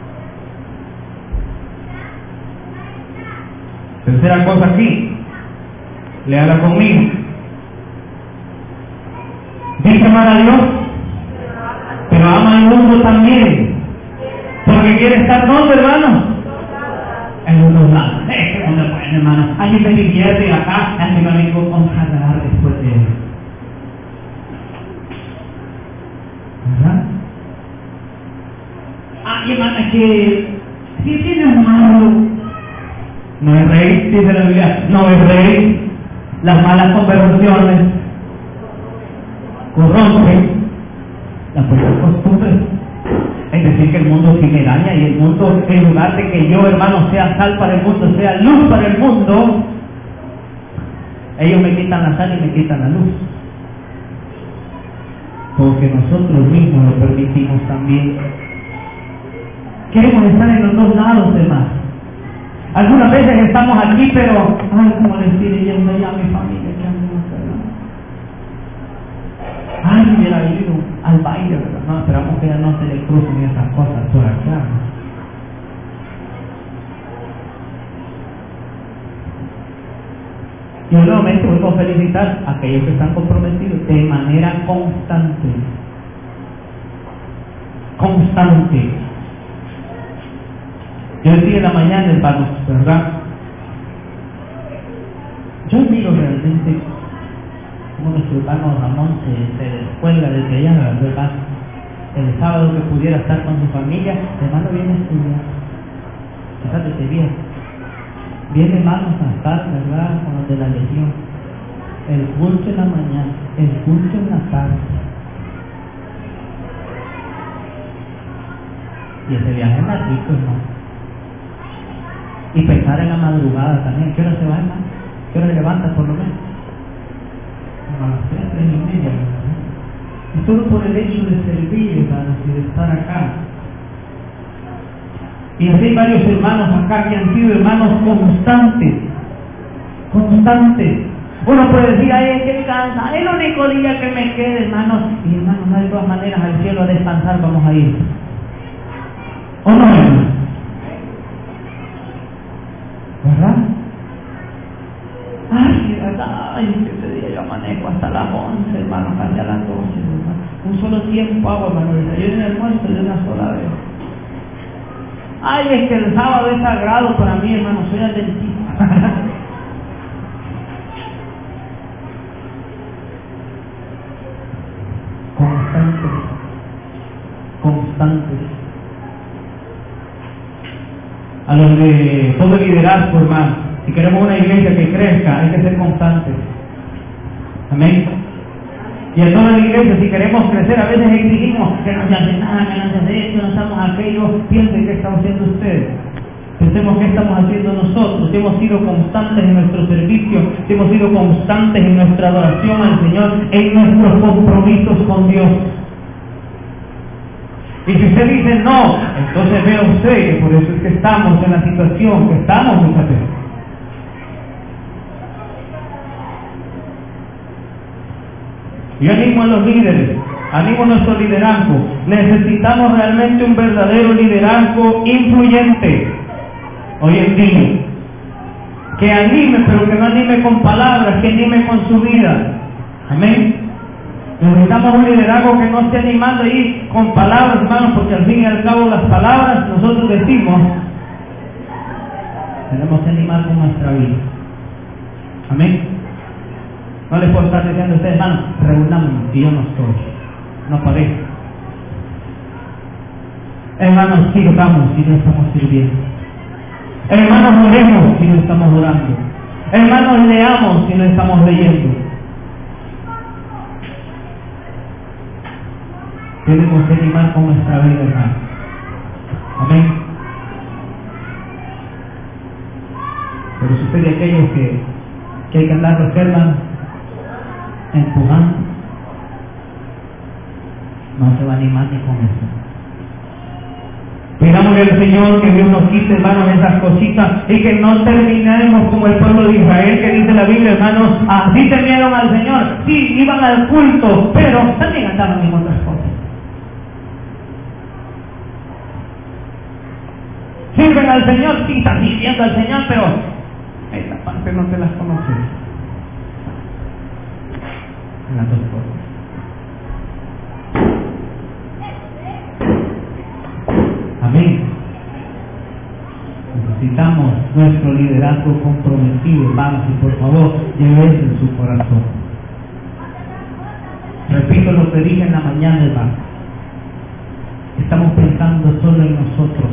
Tercera cosa aquí, léala conmigo. Dice amar a Dios, pero ama al mundo también. Porque quiere estar ¿dónde, hermano? En los dos lados. Es donde pueden, hermano. Allí se divierte acá, así me vengo a consagrar después de él. ¿Verdad? Ay, hermano, que si tienes malo, no es rey, dice la Biblia, no es rey. Las malas conversaciones corrompen las buenas costumbres. Es decir, que el mundo sí me daña, y el mundo, en lugar de que yo, hermano, sea sal para el mundo, sea luz para el mundo, ellos me quitan la sal y me quitan la luz. Porque nosotros mismos lo permitimos también. Queremos estar en los dos lados, hermano. Algunas veces estamos aquí, pero, ay, como les estoy yendo ya a mi familia, que ando enferma. Ay, hubiera ido al baile, ¿verdad? No, esperamos que ya no se le crucen esas cosas por acá. Y nuevamente vuelvo a felicitar a aquellos que están comprometidos de manera constante. Constante. Yo decía en la mañana, hermanos, ¿verdad? Yo miro realmente cómo nuestro hermano Ramón se descuelga desde allá, ¿verdad? El sábado que pudiera estar con su familia, el hermano viene a estudiar. Fíjate bien. Viene, hermanos, a estar, ¿verdad? Con los de la legión. El culto en la mañana, el culto en la tarde. Y ese viaje es más rico, hermano. Y pensar en la madrugada también. ¿Qué hora se va, hermano? ¿Qué hora se levanta, por lo menos? A las 3:30. Y solo por el hecho de servir, hermanos, y de estar acá. Y así hay varios hermanos acá que han sido hermanos constantes. Constantes. Uno puede decir, ay, es que cansa, es el único día que me quede, hermanos. Y hermanos, no, de todas maneras, al cielo a descansar vamos a ir. ¿O no, hermanos? ¿Verdad? Ay, ¿verdad? Ay, ese día yo manejo hasta las 11, hermanos, casi a las 12, hermano. Un solo tiempo hago, hermano, desayuno y almuerzo de una sola vez. Ay, es que el sábado es sagrado para mí, hermano, soy adventista. Constantes. Constantes. A los de todo el liderazgo, hermano, si queremos una iglesia que crezca, hay que ser constantes. Amén. Y en toda la iglesia, si queremos crecer, a veces exigimos que no se hace nada, que no se hace esto, no estamos aquello. Piensen qué estamos haciendo ustedes. Pensemos qué estamos haciendo nosotros. Si hemos sido constantes en nuestro servicio, si hemos sido constantes en nuestra adoración al Señor, en nuestros compromisos con Dios. Y si usted dice no, entonces vea usted que por eso es que estamos en la situación que estamos, muchas veces. Yo animo a los líderes, animo a nuestro liderazgo. Necesitamos realmente un verdadero liderazgo influyente hoy en día. Que anime, pero que no anime con palabras, que anime con su vida. Amén. Necesitamos un liderazgo que no esté animando ahí con palabras, hermanos, porque al fin y al cabo las palabras nosotros decimos, tenemos que animar con nuestra vida. Amén. No les puedo estar diciendo a ustedes, hermanos, reunámonos, y yo no estoy, no parezco. Hermanos, sirvamos si no estamos sirviendo. Hermanos, oremos si no estamos orando. Hermanos, leamos si no estamos leyendo. Tenemos que animar con nuestra vida, hermano. Amén. Pero si usted de aquellos que hay que andar, hermanos, empujando, no se va a animar ni con eso. Pidámosle al Señor que Dios nos quite, hermanos, esas cositas y que no terminemos como el pueblo de Israel, que dice la Biblia, hermanos, así temieron al Señor. Sí, iban al culto, pero también andaban en otras cosas. Sirven al Señor, sí, están sirviendo al Señor, pero esta parte no se las conoce. Las dos cosas. Amén. Necesitamos nuestro liderazgo comprometido, hermanos, y por favor, llévese en su corazón. Repito lo que dije en la mañana, hermano. Estamos pensando solo en nosotros.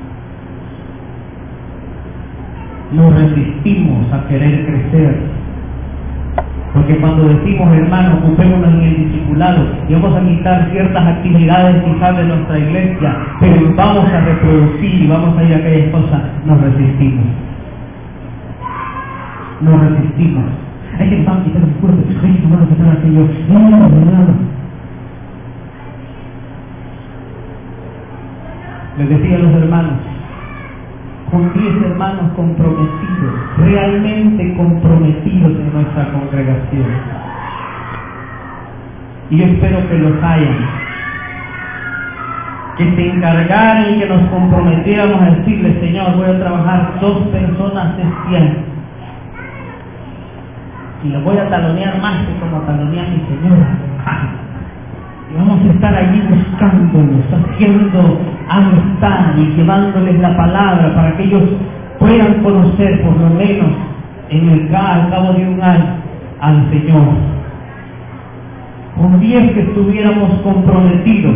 Nos resistimos a querer crecer. Porque cuando decimos, hermano, ocupémonos en el discipulado y vamos a quitar ciertas actividades quizás de nuestra iglesia, pero vamos a reproducir y vamos a ir a aquellas cosas, nos resistimos. Nos resistimos. Hay que quitar los cuerpos, hay que tomar lo que están aquello. No. les decía a los hermanos, con 10 hermanos comprometidos, realmente comprometidos en nuestra congregación. Y yo espero que los hayan, que se encargaran y que nos comprometiéramos a decirle, Señor, voy a trabajar 2 personas este año. Y lo voy a talonear más que como talonea mi Señora. Y vamos a estar allí buscándolos, haciendo amistad y llevándoles la palabra para que ellos puedan conocer por lo menos al cabo de un año al Señor. Con 10 que estuviéramos comprometidos,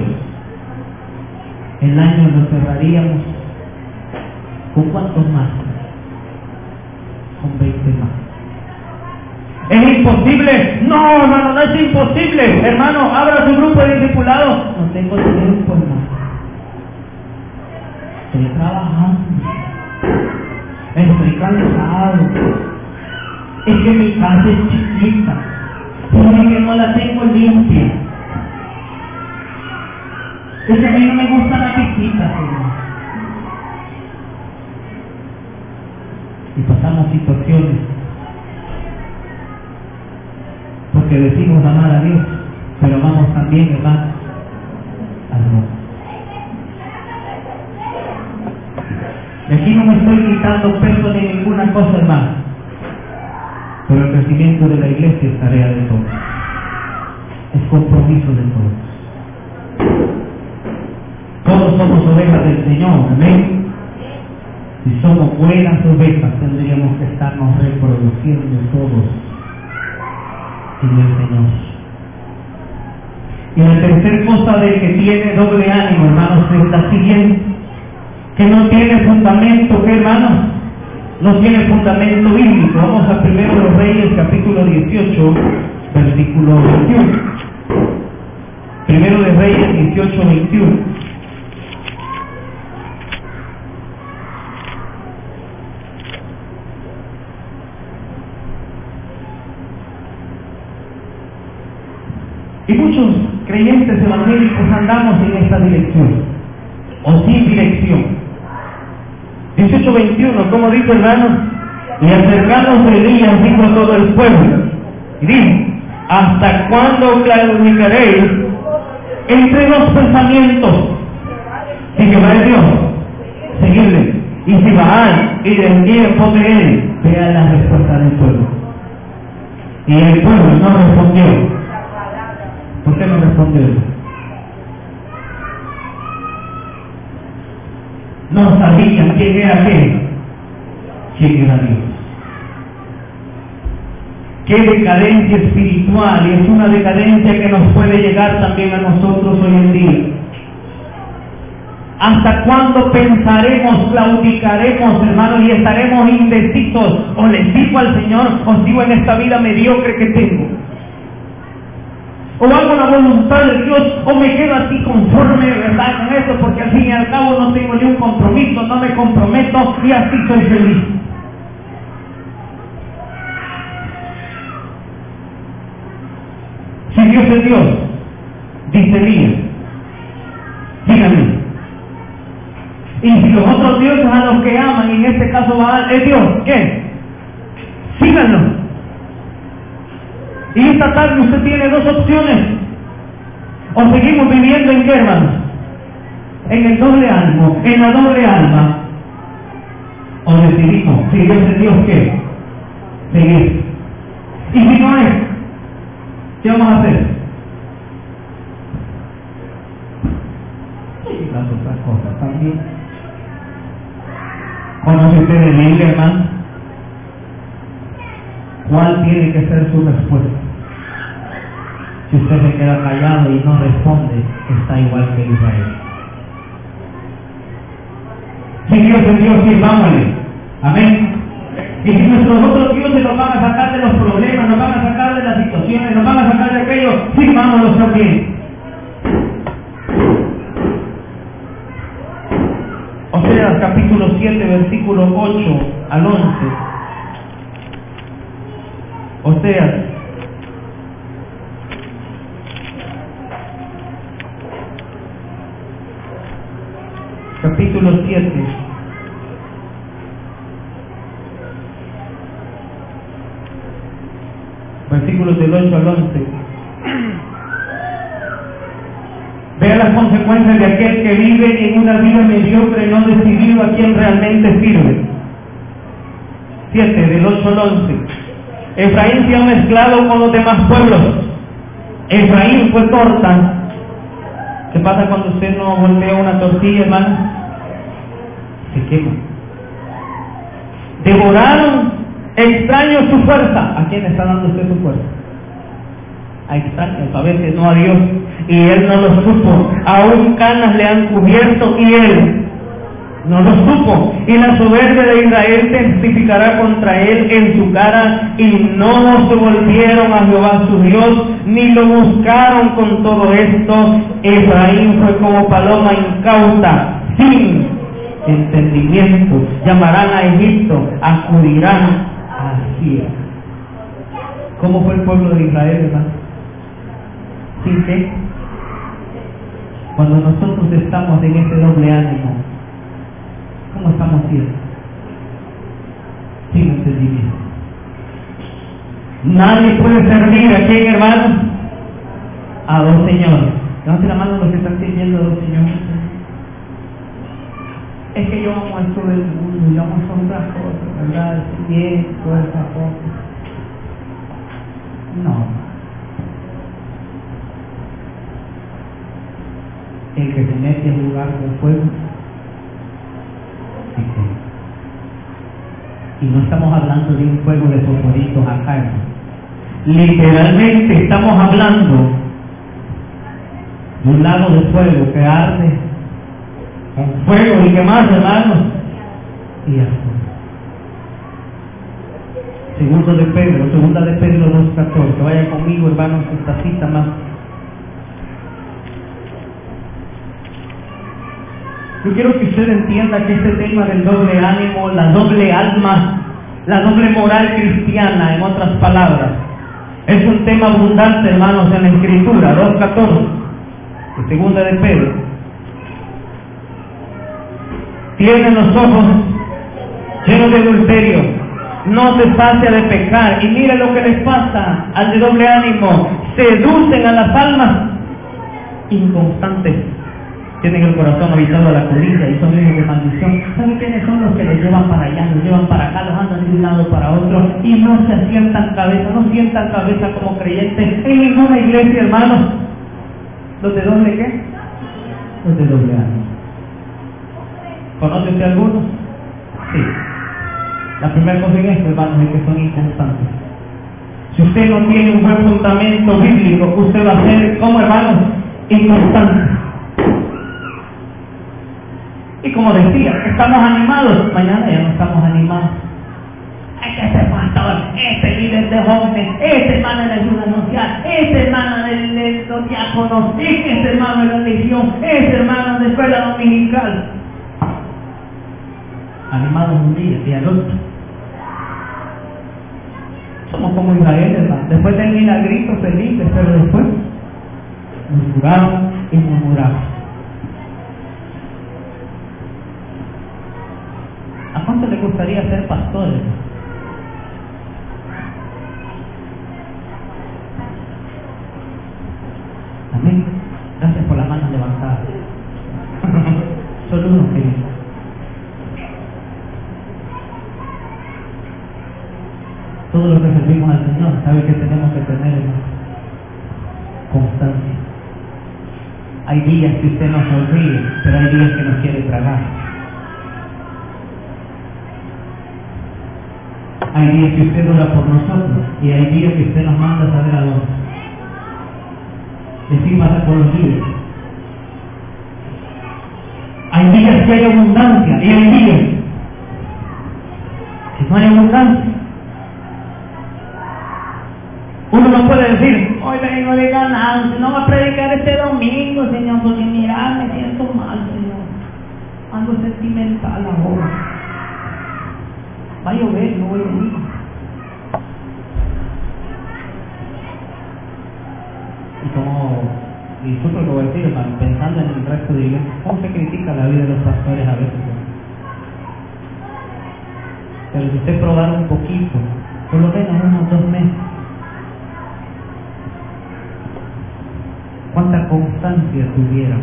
el año lo cerraríamos. ¿Con cuántos más? Con 20 más. ¿Es imposible? No, hermano, no es imposible. Hermano, abra su grupo de discipulados. No tengo tiempo, hermano. Estoy trabajando. Estoy cansado. Es que mi casa es chiquita. Es que no la tengo limpia. Es que a mí no me gusta la visita, Señor. Y pasamos situaciones porque decimos amar a Dios, pero amamos también, hermano, al mundo. Y aquí no me estoy quitando peso ni ninguna cosa, hermano, pero el crecimiento de la iglesia es tarea de todos, es compromiso de todos. Todos somos ovejas del Señor, amén. Si somos buenas ovejas, tendríamos que estarnos reproduciendo todos en el Señor. Y la tercera cosa de que tiene doble ánimo, hermanos, es la siguiente: que no tiene fundamento. ¿Qué, hermanos? No tiene fundamento bíblico. Vamos a 1 Reyes, capítulo 18, versículo 21. 1 Reyes 18, 21. Y muchos creyentes evangélicos andamos en esta dirección, o sin dirección. 18:21, como dice, hermanos, y acercándose Elías dijo a todo el pueblo, y dijo, ¿hasta cuándo claudicaréis entre los pensamientos? Si Jehová es Dios, seguidle, y si Baal y del tiempo de él, vea la respuesta del pueblo. Y el pueblo no respondió. ¿Por qué no respondió? No sabían quién era quién era Dios. Qué decadencia espiritual, y es una decadencia que nos puede llegar también a nosotros hoy en día. ¿Hasta cuándo pensaremos, claudicaremos, hermanos, y estaremos indecisos? O les digo al Señor, os digo en esta vida mediocre que tengo, o hago la voluntad de Dios, o me quedo así conforme, ¿verdad?, con eso, porque al fin y al cabo no tengo ni un compromiso, no me comprometo y así soy feliz. Si Dios es Dios, dice Elías, díganme. Y si los otros dioses a los que aman, y en este caso Baal es Dios, ¿qué? Síganlo. Y esta tarde usted tiene 2 opciones. O seguimos viviendo en qué, hermanos, en el doble ánimo, en la doble alma, o decidimos, si Dios es Dios, ¿qué? Seguir. Y si no es, ¿qué vamos a hacer? Y las otras cosas también. ¿Conoce usted de la Biblia, hermano? ¿Cuál tiene que ser su respuesta? Si usted se queda callado y no responde, está igual que Israel. Si Dios es Dios, sirvámosle. Amén. Y si nuestros otros dioses nos van a sacar de los problemas, nos van a sacar de las situaciones, nos van a sacar de aquello, sirvámoslos también. Oseas capítulo 7, versículos 8 al 11. Oseas capítulo 7. Versículos del 8 al 11. Vea las consecuencias de aquel que vive en una vida mediocre, no decidido a quien realmente sirve. 7, del 8 al 11. Efraín se ha mezclado con los demás pueblos. Efraín fue torta. ¿Qué pasa cuando usted no voltea una tortilla, hermano? Se quema. Devoraron extraños su fuerza. ¿A quién está dando usted su fuerza? A extraños, a veces no a Dios. Y él no lo supo. Aún canas le han cubierto y él no lo supo. Y la soberbia de Israel testificará contra él en su cara, y no se volvieron a Jehová su Dios, ni lo buscaron con todo esto. Efraín fue como paloma incauta, sin entendimiento. Llamarán a Egipto, acudirán a Siria. ¿Cómo fue el pueblo de Israel, hermano? ¿Sin qué? Cuando nosotros estamos en ese doble ánimo, ¿cómo estamos siendo? Sin entendimiento. Nadie puede servir a quién, hermano, a dos señores. Levanten la mano los que están sirviendo a dos señores. Es que yo amo esto del mundo, yo amo otras cosas, ¿verdad? Bien, todas esas cosas. No. El que se mete en lugar con fuego, y no estamos hablando de un fuego de fosforitos acá, hermano. Literalmente estamos hablando de un lago de fuego que arde con fuego y que más, hermanos, y azul. Segunda de Pedro 2:14. Vaya conmigo, hermanos, esta cita más. Yo quiero que usted entienda que este tema del doble ánimo, la doble alma, la doble moral cristiana, en otras palabras, es un tema abundante, hermanos, en la Escritura. 2:14, de segunda de Pedro. Tienen los ojos llenos de adulterio, no se sacia de pecar. Y mire lo que les pasa al de doble ánimo: seducen a las almas inconstantes. Tienen el corazón habitado a la codicia y son hijos de maldición. ¿Saben quiénes son los que los llevan para allá, los llevan para acá, los andan de un lado para otro y no se asientan cabeza, no sientan cabeza como creyentes en ninguna iglesia, hermanos? ¿Los de doble qué? Los de doble ánimo. ¿Conoce usted algunos? Sí. La primera cosa en esto, hermanos, es que son inconstantes. Si usted no tiene un buen fundamento bíblico, usted va a ser, como hermanos, inconstante. Y como decía, estamos animados, mañana ya no estamos animados. Es que este pastor, este líder de jóvenes, este hermano de la ayuda social, este hermano de los diáconos, este hermano de la religión, este hermano de escuela dominical. Animados un día y al otro. Somos como Israel, hermano. Después del milagrito felices, pero después murmuraron y murmuraron. ¿A cuánto le gustaría ser pastores? Amén. Gracias por las manos levantadas. Solo uno querido. Todos los que servimos al Señor, ¿sabe que tenemos que tener, hermano? Constancia. Hay días que usted nos sonríe, pero hay días que nos quiere tragar. Hay días que usted ora por nosotros y hay días que usted nos manda a saber a dónde. Decir pasar por los días. Hay días que hay abundancia y hay días que no hay abundancia. Uno no puede decir, hoy vengo de ganancia, no va a predicar este domingo, Señor, porque mira, me siento mal, Señor. Ando sentimental ahora. Va a llover, no voy a venir. Y como y disculpe lo que voy a decir, hermano, pensando en el resto de iglesias, ¿cómo se critica la vida de los pastores a veces? Pero si usted probara un poquito, por lo menos unos 2 meses, ¿cuánta constancia tuviera?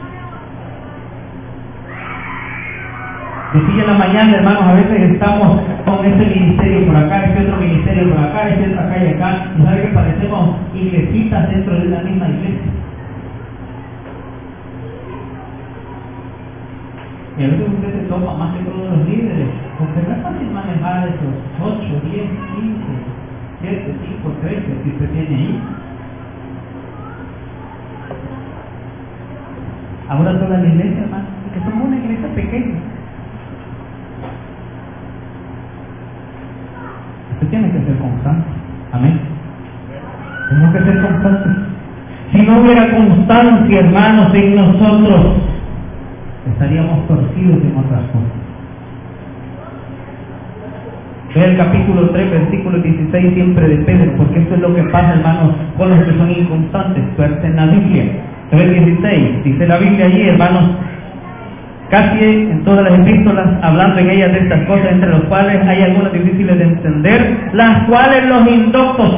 Decía en la mañana, hermanos, a veces estamos con este ministerio por acá, este otro ministerio por acá, este otro acá y acá, y sabe que parecemos iglesitas dentro de la misma iglesia. Y a veces usted se toma más que todos los líderes, porque no es fácil manejar esos 8, 10, 15, 7, 5, 13 que usted tiene ahí. Ahora toda la iglesia, hermano, que somos una iglesia pequeña. Usted tiene que ser constante. Amén. Tenemos que ser constantes. Si no hubiera constancia, hermanos, en nosotros, estaríamos torcidos en otras cosas. Ve el capítulo 3, versículo 16 siempre de Pedro, porque esto es lo que pasa, hermanos, con los que son inconstantes. Suerte en la Biblia. 3:16, dice la Biblia allí, hermanos, casi en todas las epístolas, hablando en ellas de estas cosas, entre los cuales hay algunas difíciles de entender, las cuales los indoctos,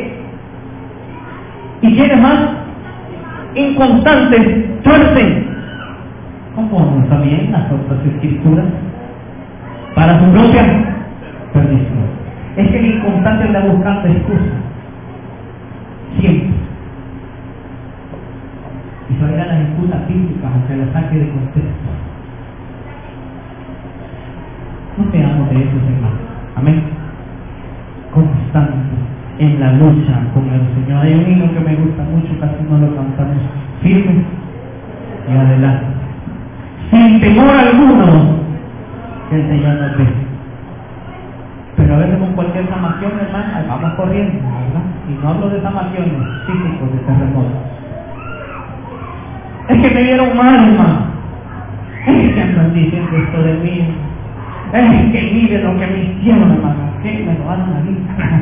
¿y quiénes más? Inconstantes, tuercen, como no también las otras escrituras, para su propia perdición. Es que el inconstante anda buscando excusas, siempre. Y traerá las excusas bíblicas, aunque las saque de contexto. No seamos de esos, hermanos. Amén. Constante en la lucha con el Señor. Hay un himno que me gusta mucho, casi no lo cantamos. Firme y adelante. Sin temor alguno, que el Señor nos ve. Pero a veces con cualquier zamación, hermano, vamos corriendo, ¿verdad? Y no hablo de zamaciones físicos, de terremotos. Es que me dieron mal, hermano. Es que andan diciendo esto de mí. Es que mire lo que me hicieron, hermano. Que me robaron la vida.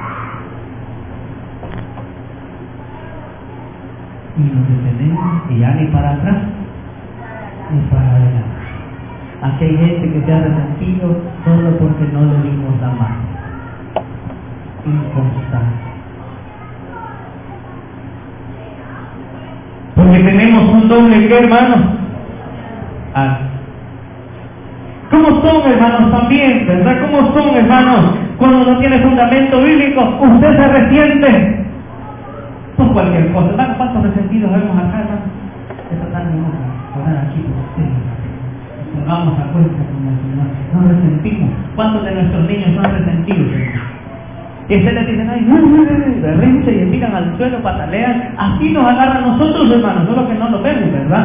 Y nos detenemos y ya ni para atrás ni para adelante. Aquí hay gente que se ha resentido solo porque no le dimos la mano. Inconstante. Porque tenemos un doble que, hermanos. ¿Cómo son, hermanos, también? ¿Verdad? ¿Cómo son, hermanos? Cuando no tiene fundamento bíblico, usted se resiente por cualquier cosa. ¿Verdad? ¿Cuántos resentidos vemos acá, hermanos? Esta tarde vamos a orar aquí por ustedes. Pongamos a cuenta con el Señor. Nos resentimos. ¿Cuántos de nuestros niños son resentidos, hermanos? Y ustedes les dicen, ay, berrinche, y miran al suelo, patalean. Así nos agarran nosotros, hermanos, solo que no lo vemos, ¿verdad?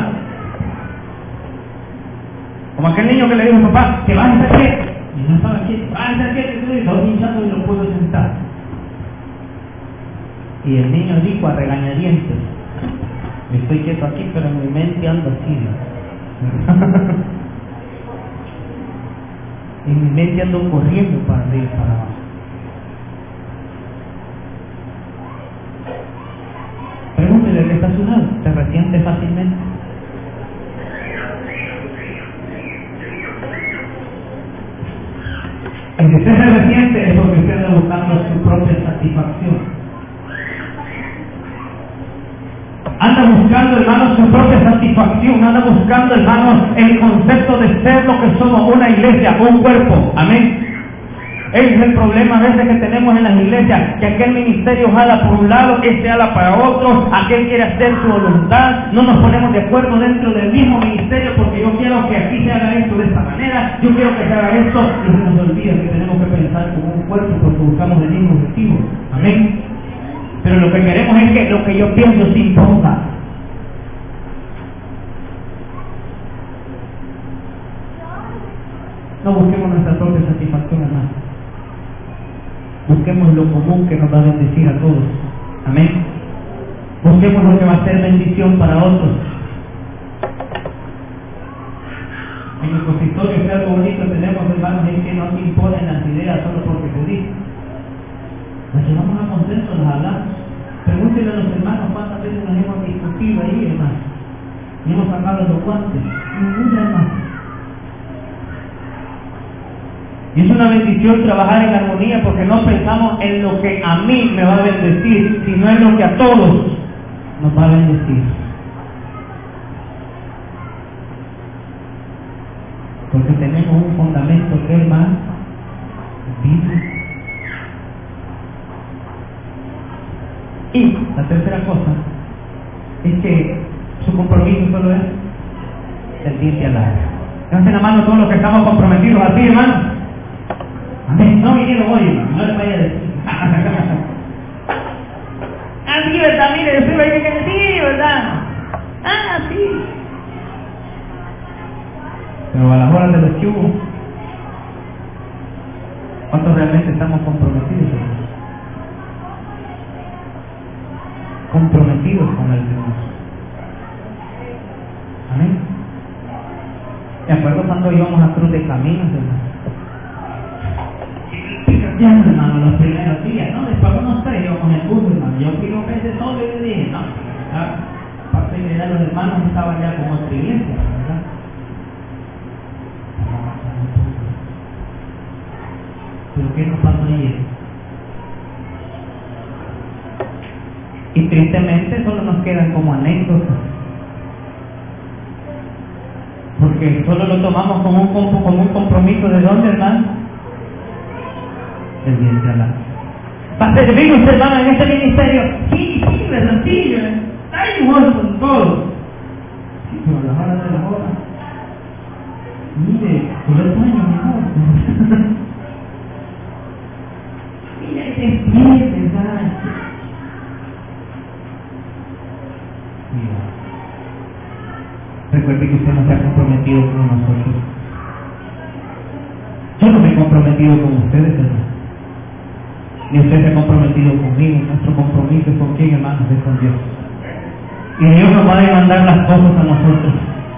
Como aquel niño que le dijo a papá, que vas a estar quieto. Y no estaba quieto, vas a estar quieto, y estaba hinchando y no puedo sentar. Y el niño dijo a regañadientes, estoy quieto aquí, pero en mi mente ando así, ¿no? En mi mente ando corriendo para arriba y para abajo. Pregúntele al que está a su lado, ¿se resiente fácilmente? El que usted se resiente es porque usted está buscando su propia satisfacción. Anda buscando, hermanos, su propia satisfacción. Anda buscando, hermanos, el concepto de ser lo que somos, una iglesia, un cuerpo. Amén. Ese es el problema a veces que tenemos en las iglesias, que aquel ministerio jala por un lado, este jala para otro, aquel quiere hacer su voluntad, no nos ponemos de acuerdo dentro del mismo ministerio porque yo quiero que aquí se haga esto de esta manera, yo quiero que se haga esto, y se nos olvida que tenemos que pensar como un cuerpo porque buscamos el mismo objetivo. Amén. Pero lo que queremos es que lo que yo pienso se imponga. No busquemos nuestra propia satisfacción, hermano. Busquemos lo común que nos va a bendecir a todos. Amén. Busquemos lo que va a ser bendición para otros. En el consistorio es algo bonito tenemos, hermanos, es que no se imponen las ideas solo porque se dicen. Nos llevamos a consenso, nos hablamos. Pregúntenle a los hermanos cuántas veces nos hemos discutido ahí, hermano. Y hemos sacado los guantes. Ninguna, hermano. Y es una bendición trabajar en armonía porque no pensamos en lo que a mí me va a bendecir, sino en lo que a todos nos va a bendecir. Porque tenemos un fundamento que es más bíblico. Y la tercera cosa es que su compromiso solo es del diente al aire. Levanten la mano todos los que estamos comprometidos así, hermano. Amén. No vinieron hoy, hermano. No les vaya a decir. Así, ¿verdad? Mire, yo soy que sí, ¿verdad? Ah, sí. Pero a las horas de los chubos, ¿cuántos realmente estamos comprometidos? Comprometidos con el Señor. Amén. Me acuerdo cuando íbamos a Cruz de Caminos, hermano. Ya, hermano, los primeros días, ¿no? Después unos 3 íbamos en el bus, hermano. Yo fui 2 veces solo y le dije, no, aparte de ya los hermanos estaban ya como otra iglesia, ¿verdad? Pero ¿qué nos pasó ayer? Y tristemente solo nos quedan como anécdotas. Porque solo lo tomamos como un compromiso de dónde, hermano. El bien de Alá. ¿Va a servir usted, hermano, en este ministerio? Sí, ¿verdad? Sí, hay igual con todo. Sí, pero a las horas de la hora. Mire, por el sueño, mi amor. Mire, despierte, ¿verdad? Recuerde que usted no se ha comprometido con nosotros. Yo no me he comprometido con ustedes, hermano. Ni usted se ha comprometido conmigo. Nuestro compromiso es con quién, hermano, es con Dios. Y Dios nos va a demandar las cosas a nosotros.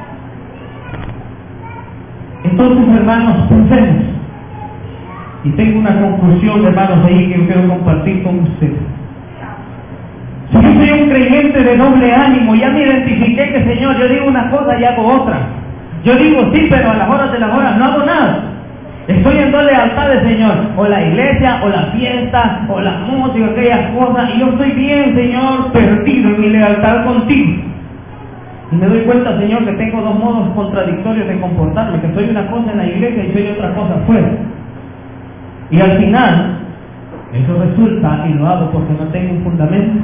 Entonces, hermanos, pensemos. Y tengo una conclusión, hermanos, ahí que yo quiero compartir con ustedes. Si yo soy un creyente de doble ánimo, ya me identifiqué que, Señor, yo digo una cosa y hago otra. Yo digo sí, pero a las horas de las horas no hago nada. Estoy en dos lealtades, Señor, o la iglesia, o la fiesta, o la música, aquellas cosas, y yo estoy bien, Señor, perdido en mi lealtad contigo. Y me doy cuenta, Señor, que tengo 2 modos contradictorios de comportarme, que soy una cosa en la iglesia y soy otra cosa afuera. Y al final, eso resulta, y lo hago porque no tengo un fundamento.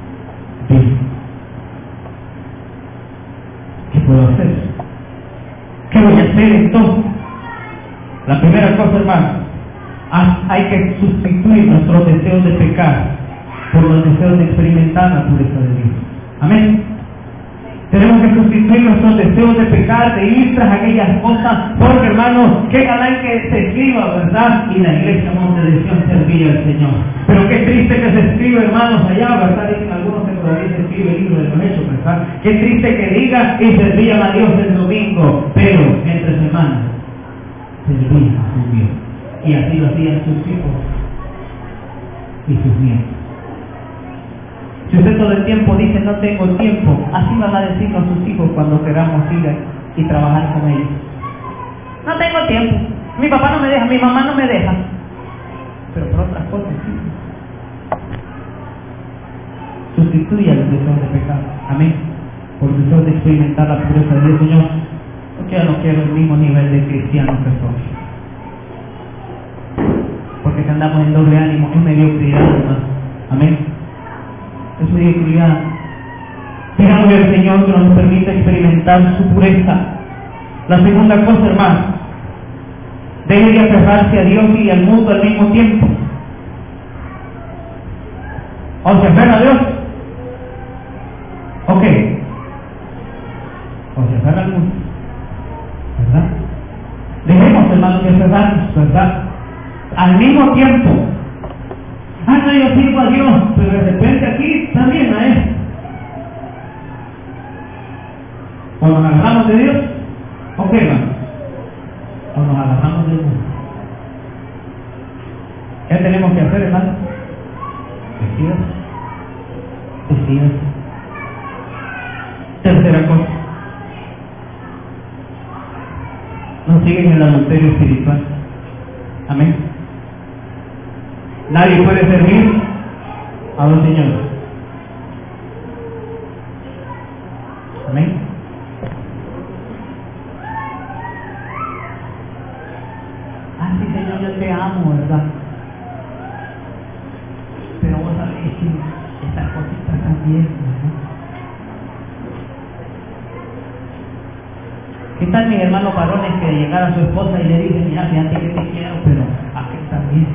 ¿Qué puedo hacer? ¿Qué voy a hacer entonces? La primera cosa, hermano, hay que sustituir nuestros deseos de pecar por los deseos de experimentar la pureza de Dios. Amén. Tenemos que sustituir nuestros deseos de pecar, de ir tras aquellas cosas, porque, hermanos, qué galán que se escriba, ¿verdad? Y la iglesia Monte de Sion servía al Señor. Pero qué triste que se escribe, hermanos, allá, ¿verdad? Dicen algunos que todavía se escribe el libro de los Hechos, ¿verdad? Qué triste que diga y servían a Dios el domingo, pero entre semanas servían a su Dios. Y así lo hacían sus hijos y sus nietos. Si usted todo el tiempo dice no tengo tiempo, así van a decirnos sus hijos cuando queramos ir y trabajar con ellos. No tengo tiempo, mi papá no me deja, mi mamá no me deja. Pero por otras cosas sí. Sustituya los deseos de pecado, amén, por deseos de experimentar la pureza de Dios. Señor, porque ya no quiero el mismo nivel de cristiano que soy. Porque si andamos en doble ánimo, es mediocridad, hermano. Amén. Es mediocridad. Pidámosle al Señor que nos permita experimentar su pureza. La segunda cosa, hermano, debe de aferrarse a Dios y al mundo al mismo tiempo. ¿O se aferra a Dios? Ok. O se aferra al mundo, ¿verdad? Dejemos, hermano, de aferrarnos, ¿verdad? Al mismo tiempo. Ah, no, yo sirvo a Dios, pero de repente aquí también a Él. O nos agarramos de Dios, ok, hermano. O nos agarramos del mundo. ¿Qué tenemos que hacer, hermano? Decir, diga eso. Tercera cosa, no siguen el adulterio espiritual. Amén. Nadie puede servir a dos señores. Amén. Sí, Señor, yo te amo, ¿verdad? Pero vos sabés que estas cositas también, ¿no? ¿Qué tal mis hermanos varones que llegara a su esposa y le dicen, mira, fíjate que te quiero, pero aquel también?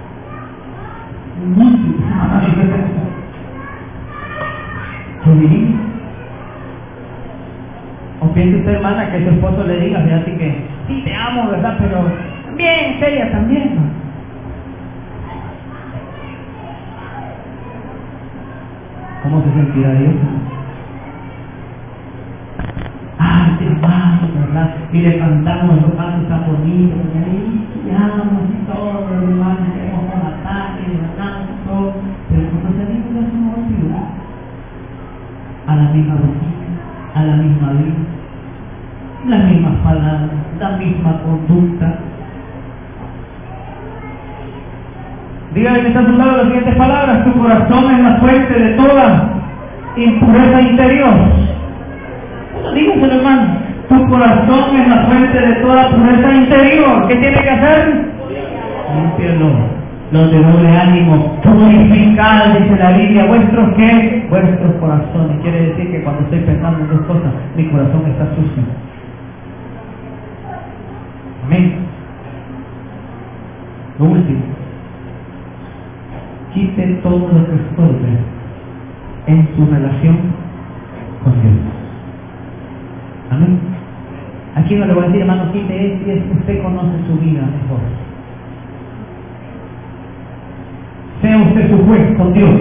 ¿O piensa usted, hermana, que su esposo le diga, fíjate que sí te amo, ¿verdad? Pero bien, ella también, ¿no? ¿Cómo se sentirá Dios? Ay, te amamos, ¿verdad? Y le cantamos los cantos tan bonitos, y amamos y todo, hermano, queremos matar, y matamos y todo, pero cuando salimos de su motivo, a la misma boquita, a la misma vida, las mismas palabras, la misma conducta. Dígale que está a su lado las siguientes palabras: tu corazón es la fuente de toda impureza interior. Dígaselo, hermano. Tu corazón es la fuente de toda pureza interior. ¿Qué tiene que hacer? Límpialo. Los de doble ánimo, purificad, dice la Biblia, vuestros ¿qué? Vuestros corazones. Quiere decir que cuando estoy pensando en dos cosas, mi corazón está sucio. Amén. Lo último, quite todo lo que estorbe en su relación con Dios. Amén. Aquí no le voy a decir, hermano, quite esto y esto. Usted conoce su vida mejor. Sea usted su juez con Dios.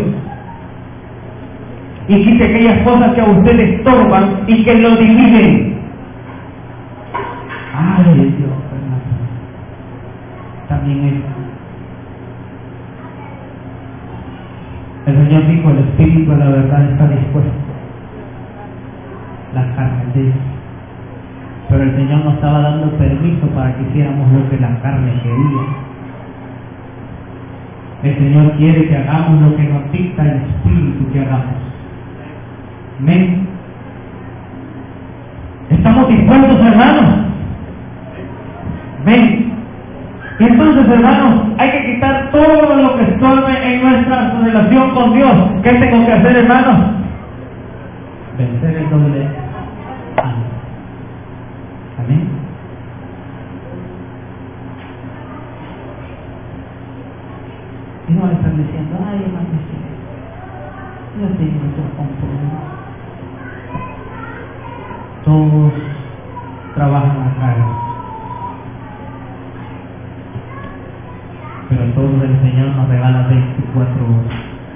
Y quite aquellas cosas que a usted le estorban y que lo dividen. Ay, Dios, hermano. También esto. El Señor dijo, el Espíritu de la verdad está dispuesto. La carne de pero el Señor nos estaba dando permiso para que hiciéramos lo que la carne quería. El Señor quiere que hagamos lo que nos dicta el Espíritu que hagamos. Amén. ¿Estamos dispuestos, hermanos? Amén. Y entonces, hermanos, hay que quitar todo lo que estorbe en nuestra relación con Dios. ¿Qué tengo que hacer, hermanos? Vencer el doble ánimo. Amén. Y no están diciendo, ay, hermano, yo tengo otros compromisos. Todos trabajan acá, pero todo el Señor nos regala 24 horas.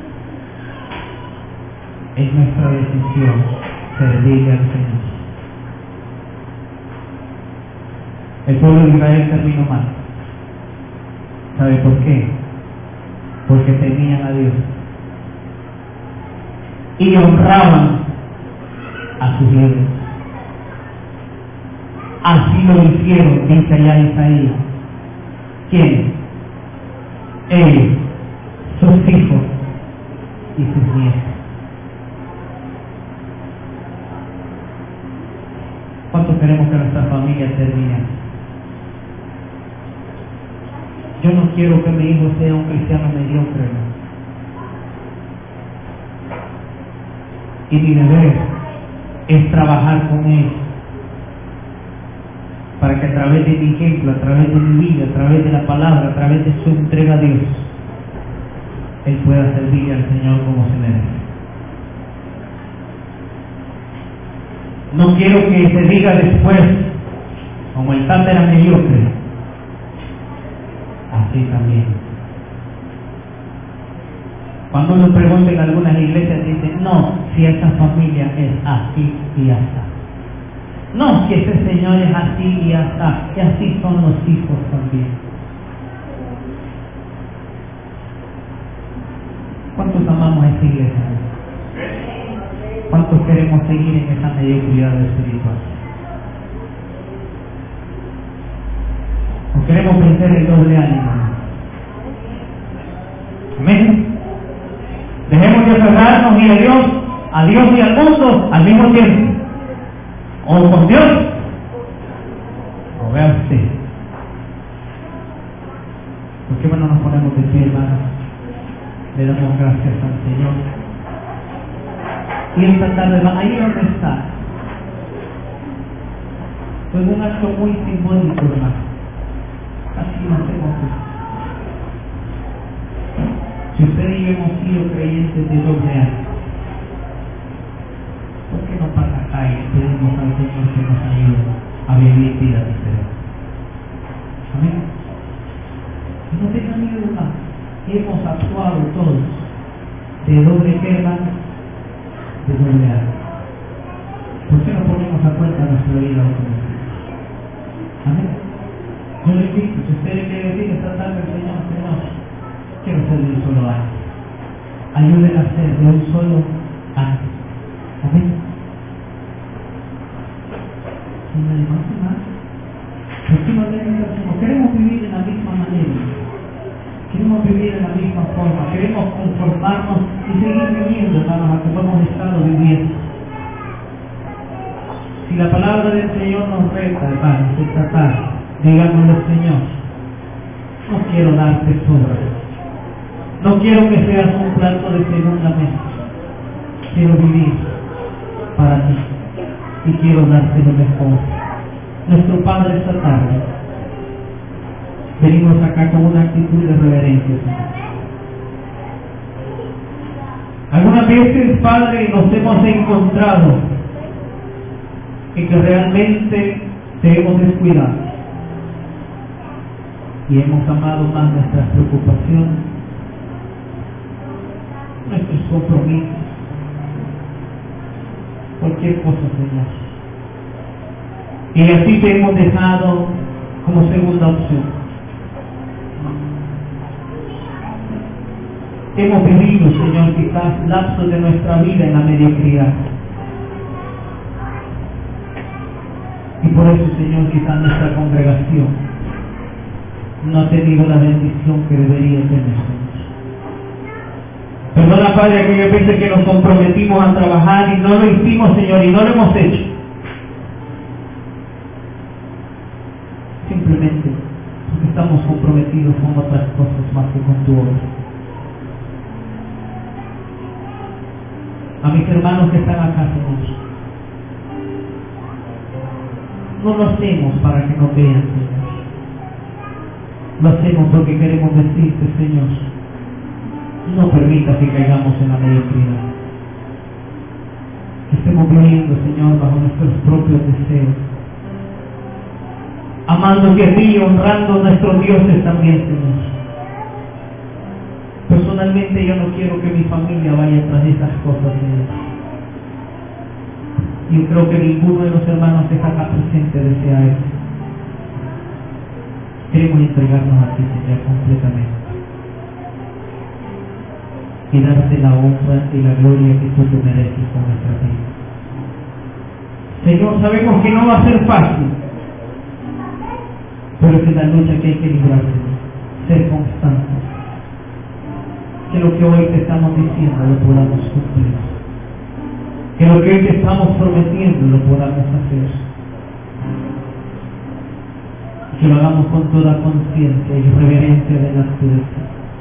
Es nuestra decisión servirle al Señor. El pueblo de Israel terminó mal. ¿Sabe por qué? Porque temían a Dios y honraban a sus líderes. Así lo hicieron, dice allá Isaías. ¿Quién? Ellos, sus hijos y sus nietos. ¿Cuánto queremos que nuestra familia termine? Yo no quiero que mi hijo sea un cristiano mediocre, ¿no? Y mi deber es trabajar con él para que a través de mi ejemplo, a través de mi vida, a través de la palabra, a través de su entrega a Dios, él pueda servir al Señor como se merece. No quiero que se diga después, como el tal era mediocre. Así también. Cuando uno pregunta en algunas iglesias, dicen, no, si esa familia es así y así. No, si ese señor es así y así. Y así son los hijos también. ¿Cuántos amamos a esta iglesia? ¿Cuántos queremos seguir en esa mediocridad espiritual? ¿O queremos vencer el doble ánimo? Amén. Dejemos de aferrarnos y a Dios y al mundo al mismo tiempo. O con Dios, o vea usted. ¿Por qué no nos ponemos de pie, hermanos? Le damos gracias al Señor. Y esta tarde, ahí donde está, fue un acto muy simbólico, hermano. Así lo hacemos. Si usted y yo hemos sido creyentes de doble ánimo, ¿por qué no para acá y pedimos al Señor que nos ayude a vivir vidas diferentes? Amén. Y no tengan miedo, hermano. Hemos actuado todos de doble hermano, de doble ánimo. ¿Por qué no ponemos a cuenta nuestra vida otra vez? Amén. Yo le invito, si usted quiere decir esta tarde al Señor, quiero ser de un solo ánimo. Ayúdenme a ser de un solo ánimo. Amén. ¿Y nadie más? ¿Por qué no le queremos vivir de la misma manera? Queremos vivir de la misma forma. Queremos conformarnos y seguir viviendo, hermanos, a como hemos estado viviendo. Si la palabra del Señor nos reta, hermanos, esta tarde, digámosle, Señor, no quiero darte sobra. No quiero que seas un plato de segunda mesa. Quiero vivir para ti y quiero darte lo mejor. Nuestro Padre, esta tarde venimos acá con una actitud de reverencia, Señor. Algunas veces, Padre, nos hemos encontrado en que realmente te hemos descuidado y hemos amado más nuestras preocupaciones, nuestros compromisos, cualquier cosa, Señor. Y así te hemos dejado como segunda opción. Hemos vivido, Señor, quizás lapsos de nuestra vida en la mediocridad. Y por eso, Señor, quizás nuestra congregación no ha tenido la bendición que debería tener, Señor. Perdona, Padre, aquellas veces que nos comprometimos a trabajar y no lo hicimos, Señor, y no lo hemos hecho. Simplemente porque estamos comprometidos con otras cosas más que con tu obra. A mis hermanos que están acá, Señor, no lo hacemos para que nos vean, Señor. Lo hacemos porque queremos decirte, Señor, no permita que caigamos en la mediocridad. Que estemos viviendo, Señor, bajo nuestros propios deseos, amándote a ti y honrando a nuestros dioses también, Señor. Personalmente yo no quiero que mi familia vaya tras esas cosas, Señor. Yo creo que ninguno de los hermanos que está acá presente desea eso. Queremos entregarnos a ti, Señor, completamente. Y darte la honra y la gloria que tú te mereces con nuestra vida. Señor, sabemos que no va a ser fácil, pero es la lucha que hay que librar, Señor. Ser constantes. Que lo que hoy te estamos diciendo lo podamos cumplir. Que lo que hoy te estamos prometiendo lo podamos hacer. Que lo hagamos con toda conciencia y reverencia delante de ti.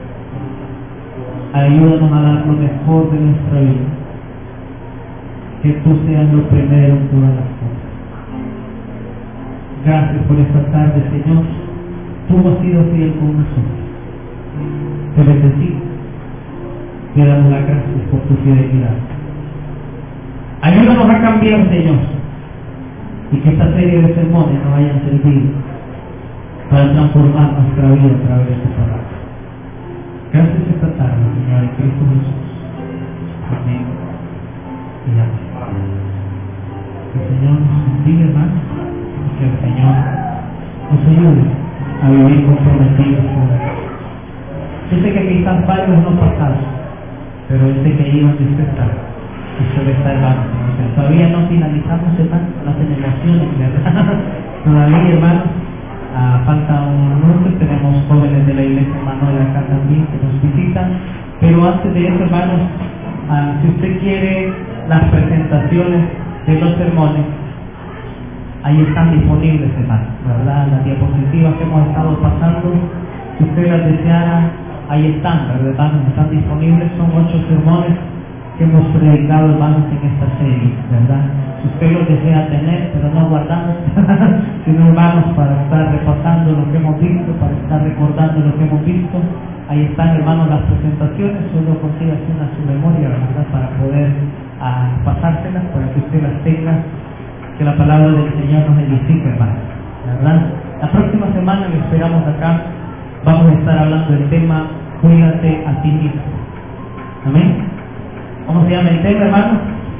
Ayúdanos a dar lo mejor de nuestra vida. Que tú seas lo primero en todas las cosas. Gracias por esta tarde, Señor. Tú has sido fiel con nosotros. Te bendecimos. Te damos las gracias por tu fidelidad. Ayúdanos a cambiar, Señor. Y que esta serie de sermones nos hayan servido para transformar nuestra vida a través de tu palabra. Gracias esta tarde, Señor, en Cristo Jesús. Amén y amén. Que el Señor nos bendiga, hermanos, y que el Señor nos ayude a vivir comprometidos con Él. Yo sé que quizás varios no pasaron, pero yo sé que iban a despertar Eso está, hermano. Todavía no finalizamos, hermano, las celebraciones, ¿verdad? Todavía, hermano, falta un minuto. Tenemos jóvenes de la iglesia Manuel acá también que nos visitan. Pero antes de eso, hermanos, si usted quiere las presentaciones de los sermones, ahí están disponibles, hermano, ¿verdad? Las diapositivas que hemos estado pasando, si usted las deseara, ahí están, ¿verdad? Están disponibles. Son 8 sermones que hemos predicado, hermanos, en esta serie, ¿verdad? Si usted los desea tener, pero no guardamos, sino, hermanos, para estar repasando lo que hemos visto, para estar recordando lo que hemos visto, ahí están, hermanos, las presentaciones. Solo consiga una a su memoria, ¿verdad? Para poder pasárselas, para que usted las tenga. Que la palabra del Señor nos edifique, hermanos, ¿verdad? La próxima semana que esperamos acá, vamos a estar hablando del tema cuídate a ti mismo. Amén. ¿Cómo se llama el tema, hermanos?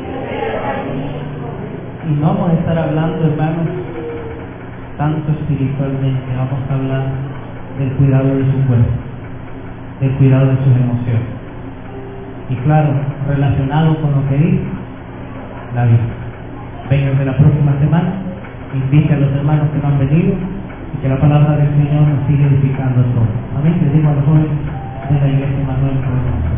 Y no vamos a estar hablando, hermanos, tanto espiritualmente. Vamos a hablar del cuidado de su cuerpo, del cuidado de sus emociones. Y claro, relacionado con lo que dice la Biblia. Vengan de la próxima semana, invite a los hermanos que no han venido y que la palabra del Señor nos siga edificando a todos. Amén. Les digo a los jóvenes de la iglesia Manuel por nosotros.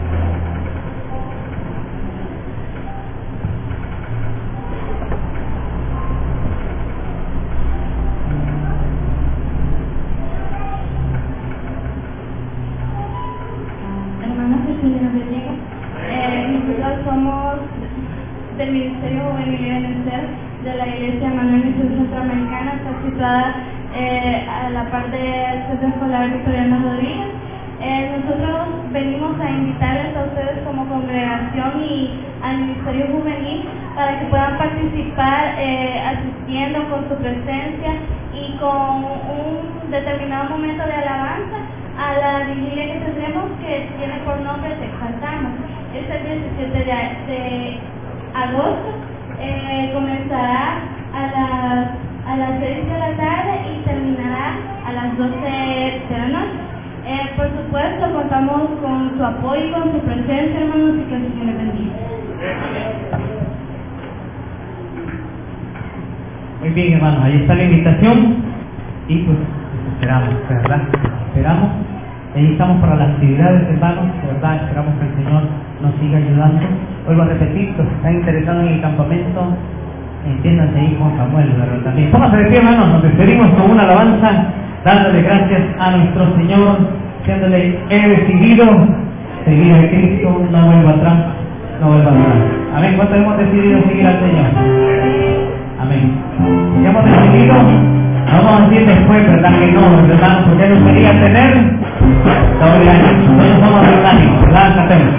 Hermanos, que el Señor nos bendiga. Nosotros somos del Ministerio Juvenil y Benecer de la Iglesia Manuel Misión Centroamericana. Está situada a la par del Centro Escolar Victoriano Rodríguez. Nosotros venimos a invitarles a ustedes como congregación y al Ministerio Juvenil para que puedan participar asistiendo con su presencia y con un determinado momento de alabanza a la vigilia que tendremos, que tiene por nombre Te Exaltamos. Es el 17 de agosto, comenzará a las 6 de la tarde y terminará a las 12 de la noche. Por supuesto, contamos con su apoyo y con su presencia, hermanos, y que el Señor les bendiga. Muy bien, hermanos, ahí está la invitación y pues esperamos, ¿verdad? Esperamos. Ahí estamos para las actividades, hermanos, ¿verdad? Esperamos que el Señor nos siga ayudando. Vuelvo a repetir, los que están interesados en el campamento, entiéndanse ahí con Samuel, ¿verdad? También. Pónganse de pie, hermanos, nos despedimos con una alabanza, dándole gracias a nuestro Señor, diciéndole: he decidido seguir a Cristo, no vuelvo atrás, no vuelvo atrás. Amén. ¿Cuántos hemos decidido seguir al Señor? Amén. Si hemos decidido, vamos a decir después, ¿verdad? Que no, ¿verdad? Porque nos quería tener doble año. Nosotros somos británicos, ¿verdad? Cantemos.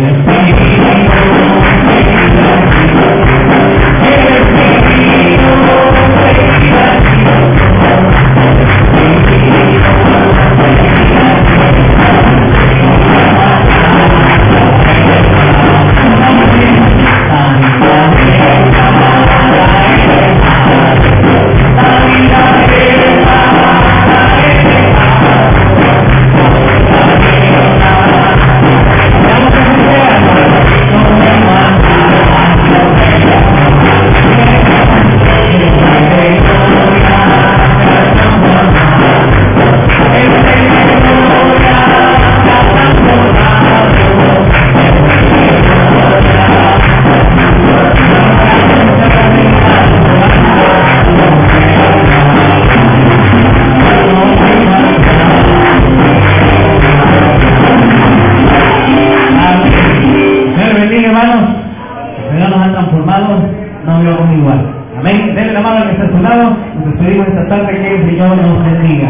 No lo hago igual. Amén. Denle la mano al que está a su lado. Nos despedimos esta tarde. Que el Señor nos bendiga.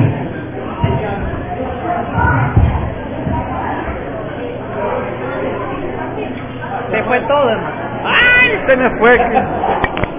Se fue todo, hermano. ¡Ay! Se me fue.